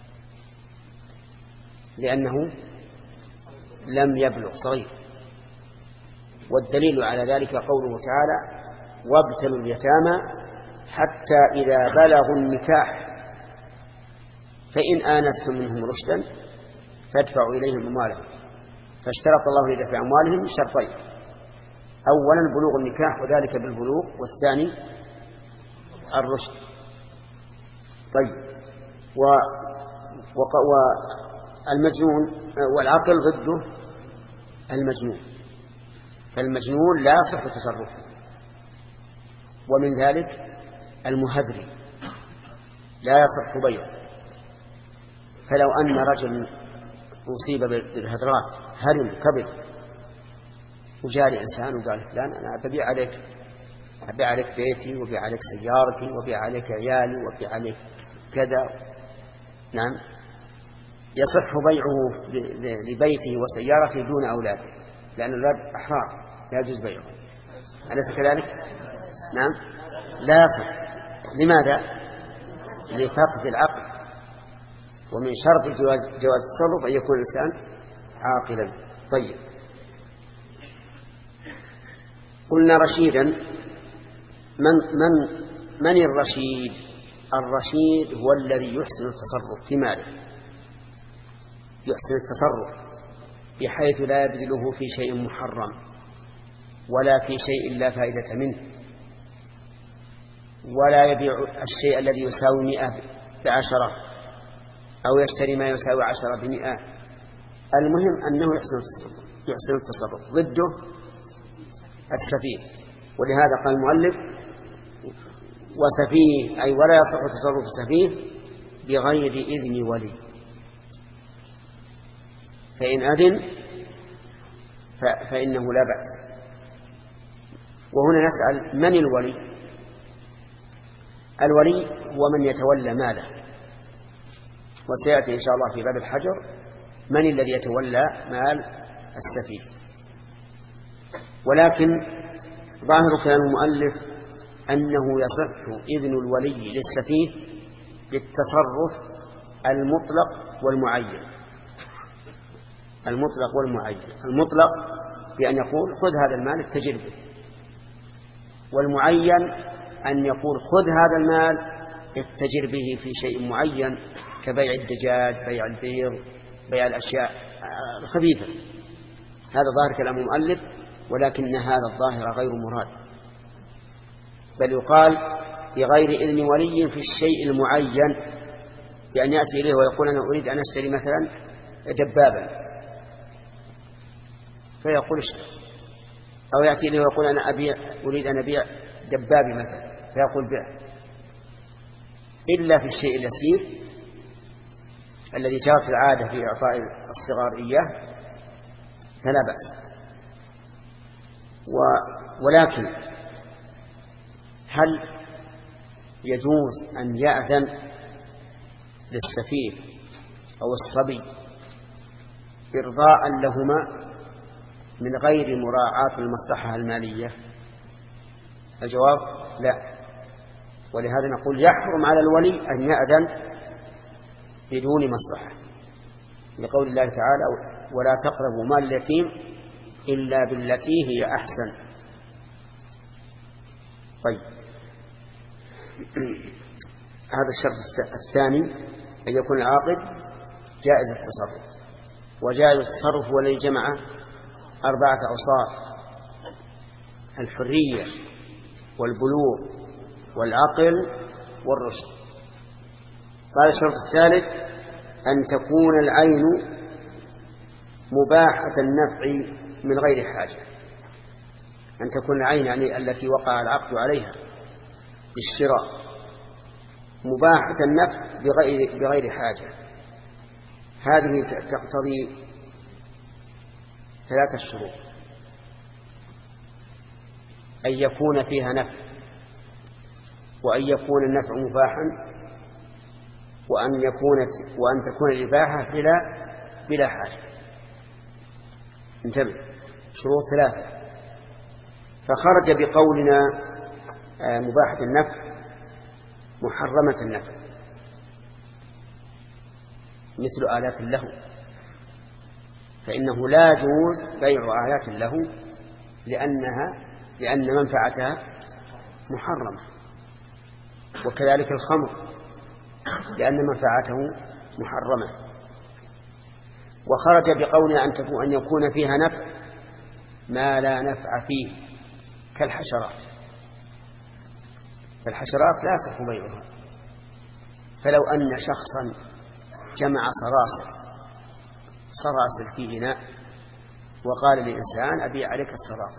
لأنه لم يبلغ، صغير. والدليل على ذلك قوله تعالى: وابتلوا اليتامى حتى إذا بلغوا النكاح فإن آنستم منهم رشدا فادفعوا إليهم أموالهم. فاشترط الله لدفع أموالهم شرطين: أولا بلوغ النكاح وذلك بالبلوغ، والثاني الرشد. طيب، و... و... والمجنون والعقل ضده المجنون، فالمجنون لا يصح تصرفه. ومن ذلك المهذري لا يصح بيعه. فلو أن رجل أصيب بالهذرات، هرم كبد، وجاء إنسان وقال: فلان أنا ببيع عليك أبيع عليك بيتي، وبيع عليك سيارتي، وبيع عليك عيالي، وبيع عليك كذا، نعم، يصح بيعه لبيته وسيارته دون أولاده، لأن الأولاد أحرار لا يجوز بيعهم، أليس كذلك؟ نعم، لا يصح. لماذا؟ لفقد العقل. ومن شرط جواز التصرف أن يكون الإنسان عاقلا. طيب، قلنا رشيدا. من من من الرشيد؟ الرشيد هو الذي يحسن التصرف في ماله، يحسن التصرف بحيث لا يبذله في شيء محرم ولا في شيء لا فائدة منه، ولا يبيع الشيء الذي يساوي مئة بعشرة أو يشتري ما يساوي عشرة بمئة. المهم أنه يحسن التصرف، يحسن التصرف. ضده السفيه، ولهذا قال المؤلف: وسفيه، أي ولا يصح تصرف السفيه بغير إذن ولي، فإن أذن فإنه لا بأس. وهنا نسأل: من الولي؟ الولي هو من يتولى ماله، وسيأتي إن شاء الله في باب الحجر من الذي يتولى مال السفيه. ولكن ظاهر كلام المؤلف أنه يصح إذن الولي للسفيه بالتصرف المطلق والمعين. المطلق والمعين: المطلق بأن يقول: خذ هذا المال اتجر به، والمعين أن يقول: خذ هذا المال اتجر به في شيء معين كبيع الدجاج، بيع البيض، بيع الأشياء الخبيثة. هذا ظاهر كلام المؤلف، ولكن هذا الظاهر غير مراد، بل يقال بغير إذن ولي في الشيء المعين، بأن يأتي إليه ويقول: أنا أريد أن أشتري مثلا دبابا، فيقول اشتري. أو يأتي إليه ويقول: أنا أبيع أريد أن أبيع دبابي مثلا، فيقول بيع. إلا في الشيء اليسير الذي جرت العادة في إعطاء الصغار إياه فلا بأس. و... ولكن هل يجوز أن يأذن للسفيه أو الصبي إرضاء لهما من غير مراعاة المصلحة المالية؟ الجواب: لا. ولهذا نقول يحرم على الولي أن يأذن بدون مصلحة، لقول الله تعالى: ولا تقربوا مال اليتيم إلا بالتي هي أحسن. طيب، هذا الشرط الثاني: أن يكون العاقد جائز التصرف. وجائز التصرف هو الذي جمع أربعة أوصاف: الحرية والبلوغ والعقل والرشد. قال الشرط الثالث: أن تكون العين مباحة النفع من غير حاجة. أن تكون العين يعني التي وقع العقد عليها بالشراء مباحة النفع بغير, بغير حاجة. هذه تقتضي ثلاثة شروط: أن يكون فيها نفع، وأن يكون النفع مباحا، وأن يكون وأن تكون الإباحة بلا بلا حاجة. انتبه، شروط ثلاثة. فخرج بقولنا مباحة النفع محرمة النفع، مثل آلات اللهو، فإنه لا يجوز بيع آلات اللهو لأنها لأن منفعتها محرمة. وكذلك الخمر لأن منفعته محرمة. وخرج بقولنا أن أن يكون فيها نفع ما لا نفع فيه كالحشرات. فالحشرات لا يصح بيعها. فلو أن شخصا جمع صراصر صراصر في إناء وقال لإنسان: أبيع عليك الصراصر،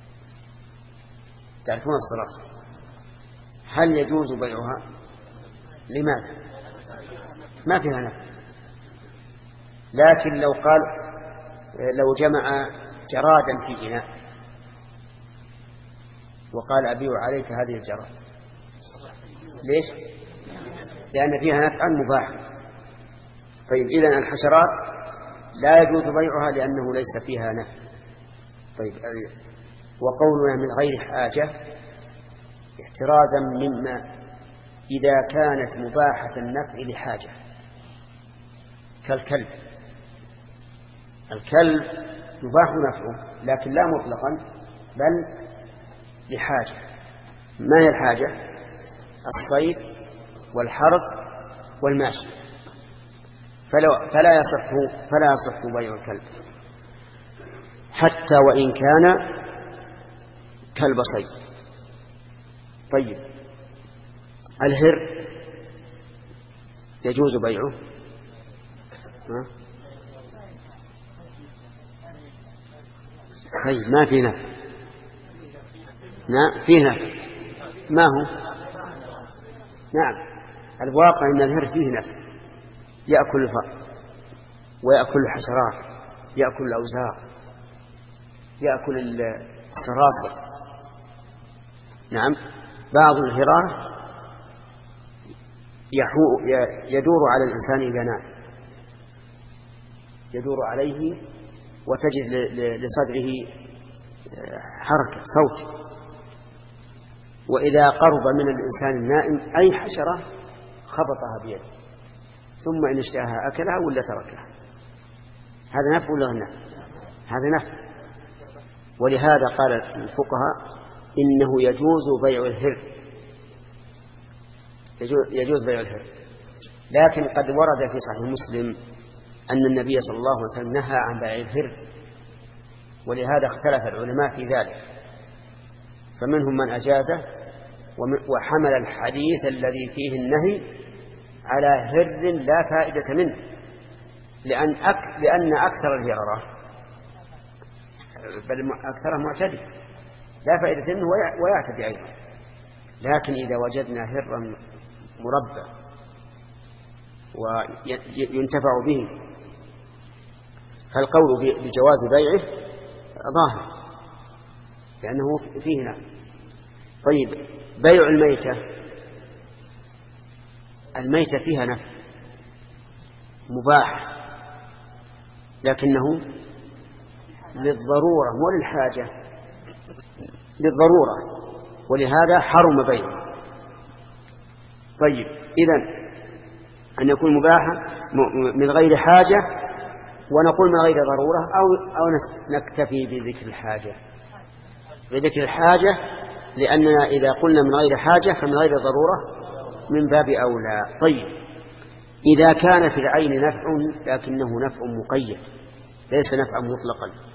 تعرفون الصراصر، هل يجوز بيعها؟ لماذا؟ ما فيها نفع. لكن لو قال لو جمع جرادا في إناء وقال: أبيع عليك هذه الجراد، ليش؟ لأن فيها نفعا مباحا. طيب، إذن الحشرات لا يجوز بيعها لأنه ليس فيها نفع. طيب، وقولنا من غير حاجة احترازا مما إذا كانت مباحة النفع لحاجة، كالكلب. الكلب يباح نفعه لكن لا مطلقا بل لحاجة. ما هي الحاجة؟ الصيد والحرث والماشي. فلو فلا يصح فلا يصح بيع الكلب حتى وإن كان كلب صيد. طيب، الهر يجوز بيعه؟ ها؟ طيب، ما في نفع. نعم، فيه نفع. ما هو؟ نعم، الواقع أن الهر فيه نفع، يأكل الفأر ويأكل الحشرات، يأكل الأوزار، يأكل الصراصر. نعم، بعض الهرار يدور على الإنسان إذا نام، يدور عليه وتجد لصدره حركة صوت، وإذا قرب من الإنسان النائم أي حشرة خبطها بيده، ثم إن اشتهاها أكلها ولا تركها. هذا نفع ولا نفع؟ هذا نفع. ولهذا قال الفقهاء إنه يجوز بيع الهر، يجوز بيع الهر. لكن قد ورد في صحيح مسلم أن النبي صلى الله عليه وسلم نهى عن بيع الهر، ولهذا اختلف العلماء في ذلك، فمنهم من أجازه وحمل الحديث الذي فيه النهي على هر لا فائدة منه، لأن لأن أكثر الهررة بل أكثرها معتدي لا فائدة منه ويعتدي أيضا. لكن إذا وجدنا هرا مربع وينتفع به فالقول بجواز بيعه ظاهر لأنه فيه نفع. طيب، بيع الميتة، الميتة فيها نفع مباح لكنه للضرورة وللحاجة، للضرورة، ولهذا حرم بيعه. طيب، إذن أن يكون مباحا من غير حاجة، ونقول من غير ضرورة أو, أو نكتفي بذكر الحاجة، بذكر الحاجة، لأننا إذا قلنا من غير حاجة فمن غير ضرورة من باب أولى. طيب، إذا كان في العين نفع لكنه نفع مقيد ليس نفعا مطلقا،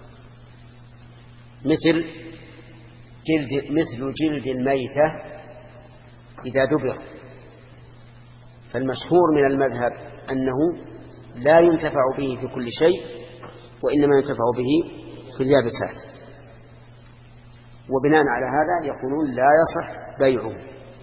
مثل جلد مثل جلد الميتة إذا دبر، فالمشهور من المذهب أنه لا ينتفع به في كل شيء، وإنما ينتفع به في اليابسات، وبناء على هذا يقولون لا يصح بيعه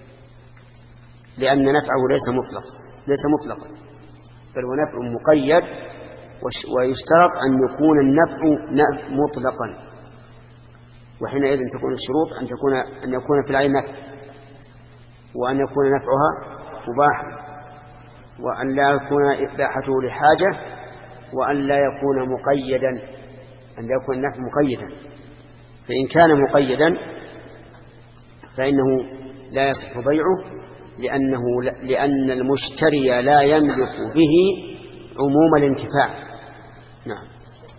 لأن نفعه ليس مطلق ليس مطلقا بل هو نفع مقيد، ويشترط أن يكون النفع مطلقا، وحينئذ تكون الشروط أن تكون أن يكون في العين نفع، وأن يكون نفعها مباحا، وأن لا يكون إباحته لحاجة، وأن لا يكون مقيدا، أن لا يكون النفع مقيدا. فإن كان مقيدا فإنه لا يصح بيعه لأنه لأن المشتري لا يملك به عموم الانتفاع. نعم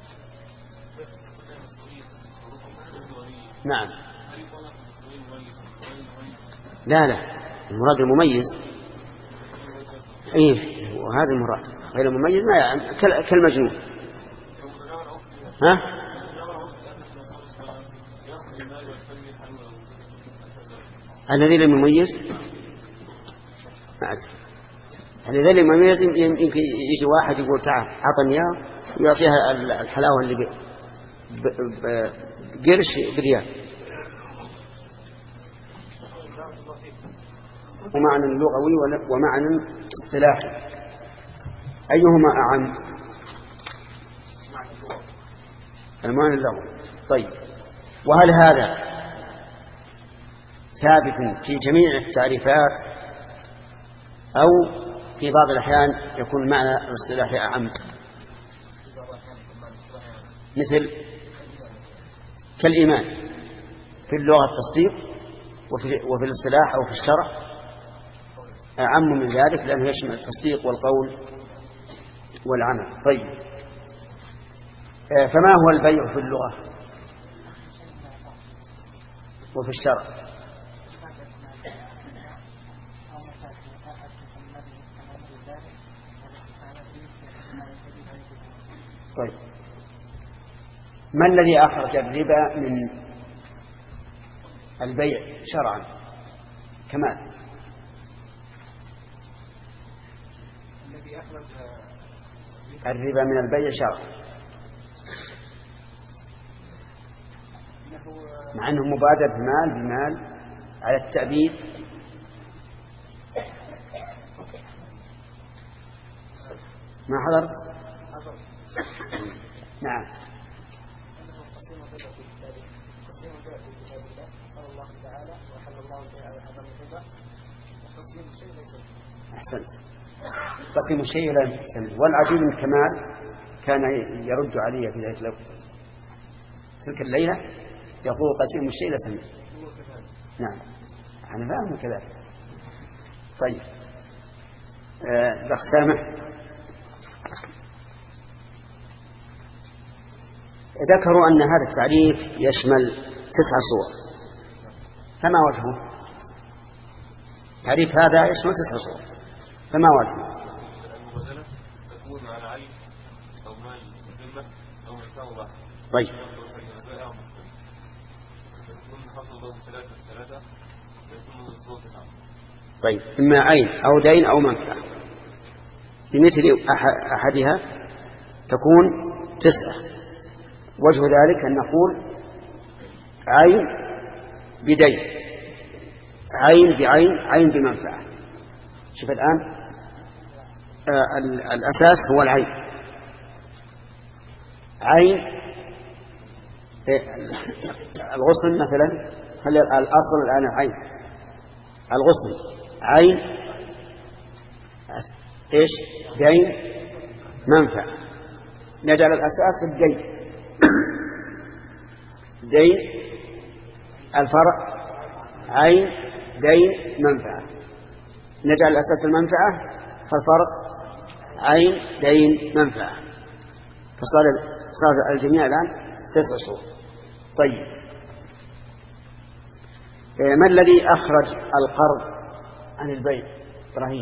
نعم لا لا المراد المميز، إيه وهذا المراد، غير المميز ما يعني كالمجنون. ها الذي لم يميز الذي لم يميز يمكن يجي واحد يقول تعال أعطني إياه ويعطيها الحلاوة اللي بقرش بريال. ومعنى اللغوي ومعنى اصطلاحي أيهما أعم؟ المعنى اللغوي. طيب، وهل هذا ثابت في جميع التعريفات أو في بعض الأحيان يكون المعنى الاصطلاحي أعم؟ مثل كالإيمان في اللغة التصديق، وفي, وفي الاصطلاح أو في الشرع أعم من ذلك لأنه يشمل التصديق والقول والعمل. طيب، فما هو البيع في اللغة وفي الشرع؟ طيب، ما الذي أخرج الربا من البيع شرعا؟ كمال الذي أخرج الربا من البيع شرعا، مع أنه مبادر بمال بمال على التأبيد. ما حضرت؟ نعم. أحسنت. قسم الشيء لا يحسن. والعجيب من كمال كان يرد علي في ذلك تلك الليلة يقول قسم الشيء لا سمع. نعم أنا فاهم كذلك. طيب الأخ سامح ذكروا أن هذا التعريف يشمل تسع صور، فما وجهه؟ التعريف هذا يشمل تسع صور، فما وجهه؟ المبادلة تكون على عين أو مال ذمة أو إنسان واحد. طيب تكون حصل له ثلاثة ثلاثة يكون صوت تسعة. طيب إما عين أو دين أو منفعة، بمثل أحدها تكون تسعة. وجه ذلك أن نقول عين بدين، عين بعين، عين بمنفعة. شوف الآن آه الأساس هو العين. عين الغصن مثلا، خلي الأصل الآن العين الغصن عين إيش دين منفعة. نجعل الأساس الدين دين، الفرع عين دين منفعة. نجعل الأساس المنفعة فالفرع عين دين منفعة، فصار صار الجميع الآن تسع صور. طيب ما الذي أخرج القرض عن البيع؟ إبراهيم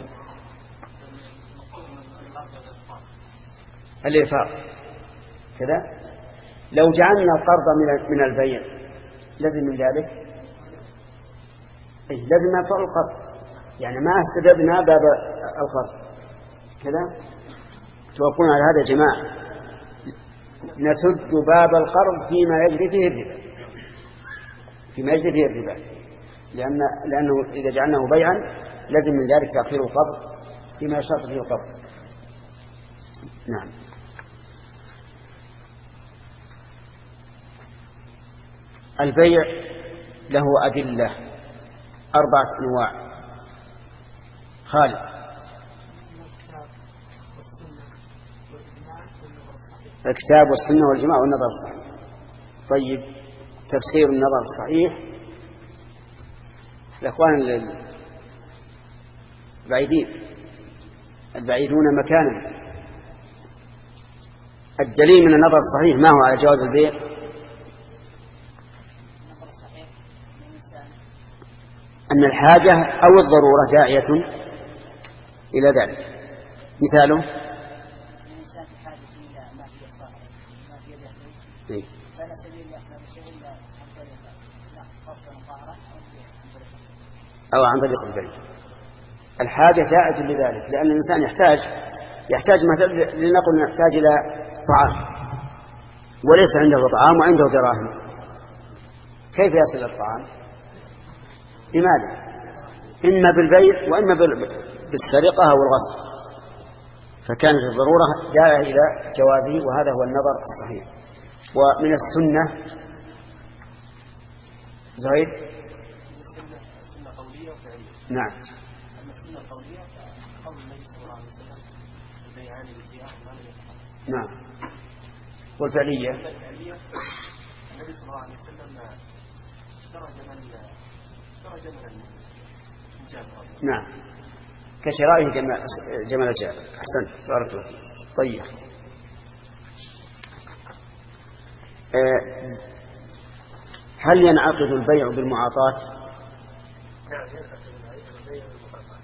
الإرفاق كذا. لو جعلنا القرض من البيع لازم من ذلك إيه؟ لازم نرفع القرض، يعني ما استدبنا باب القرض كذا. توقعون على هذا يا جماعة؟ نسد باب القرض فيما يجري فيه الربا، فيما يجري فيه الربا، لأن لأنه إذا جعلناه بيعا لازم من ذلك تأخير القبض فيما يشترط فيه القبض. نعم. البيع له أدلة أربعة أنواع. خالد الكتاب والسنة والجماع والنظر الصحيح. طيب تفسير النظر الصحيح الأخوان البعيدين البعيدون مكانا، الدليل من النظر الصحيح ما هو على جواز البيع؟ أن الحاجة أو الضرورة داعية إلى ذلك. مثاله أو عن طريق البيع. الحاجة داعية لذلك، لأن الإنسان يحتاج يحتاج مثلا لنقل يحتاج إلى طعام وليس عنده طعام وعنده دراهم، كيف يصل الطعام؟ بماذا؟ إما بالبيع وإما بالسرقة أو الغصب، فكانت الضرورة داعية إلى جوازه، وهذا هو النظر الصحيح. ومن السنة زهيد السنة قولية وفعلية. نعم. أما السنة القولية فقول النبي صلى الله عليه وسلم البيعان بالبيع ما لم يتفرقا. نعم. والفعلية الفعلية النبي صلى الله عليه وسلم اشترى جمل اشترى جملا نعم كشرائه جمل جابر. أحسنت بارك الله. طيب أه هل ينعقد البيع بالمعاطاة؟ نعم ينعقد البيع بالمعاطاة.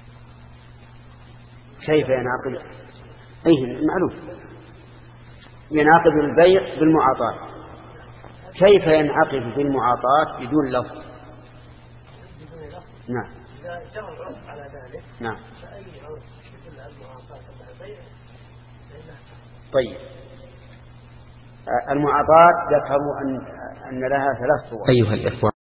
كيف ينعقد؟ أيه معلوم ينعقد البيع بالمعاطاة. كيف ينعقد بالمعاطاة بدون لفظ؟ بدون لفظ. نعم. إذا جرى العرف على ذلك. نعم. فأي عرف يدل على المعاطاة قبل البيع. طيب المعاطاة ذكروا أن أن لها ثلاث صور. أيها الإخوة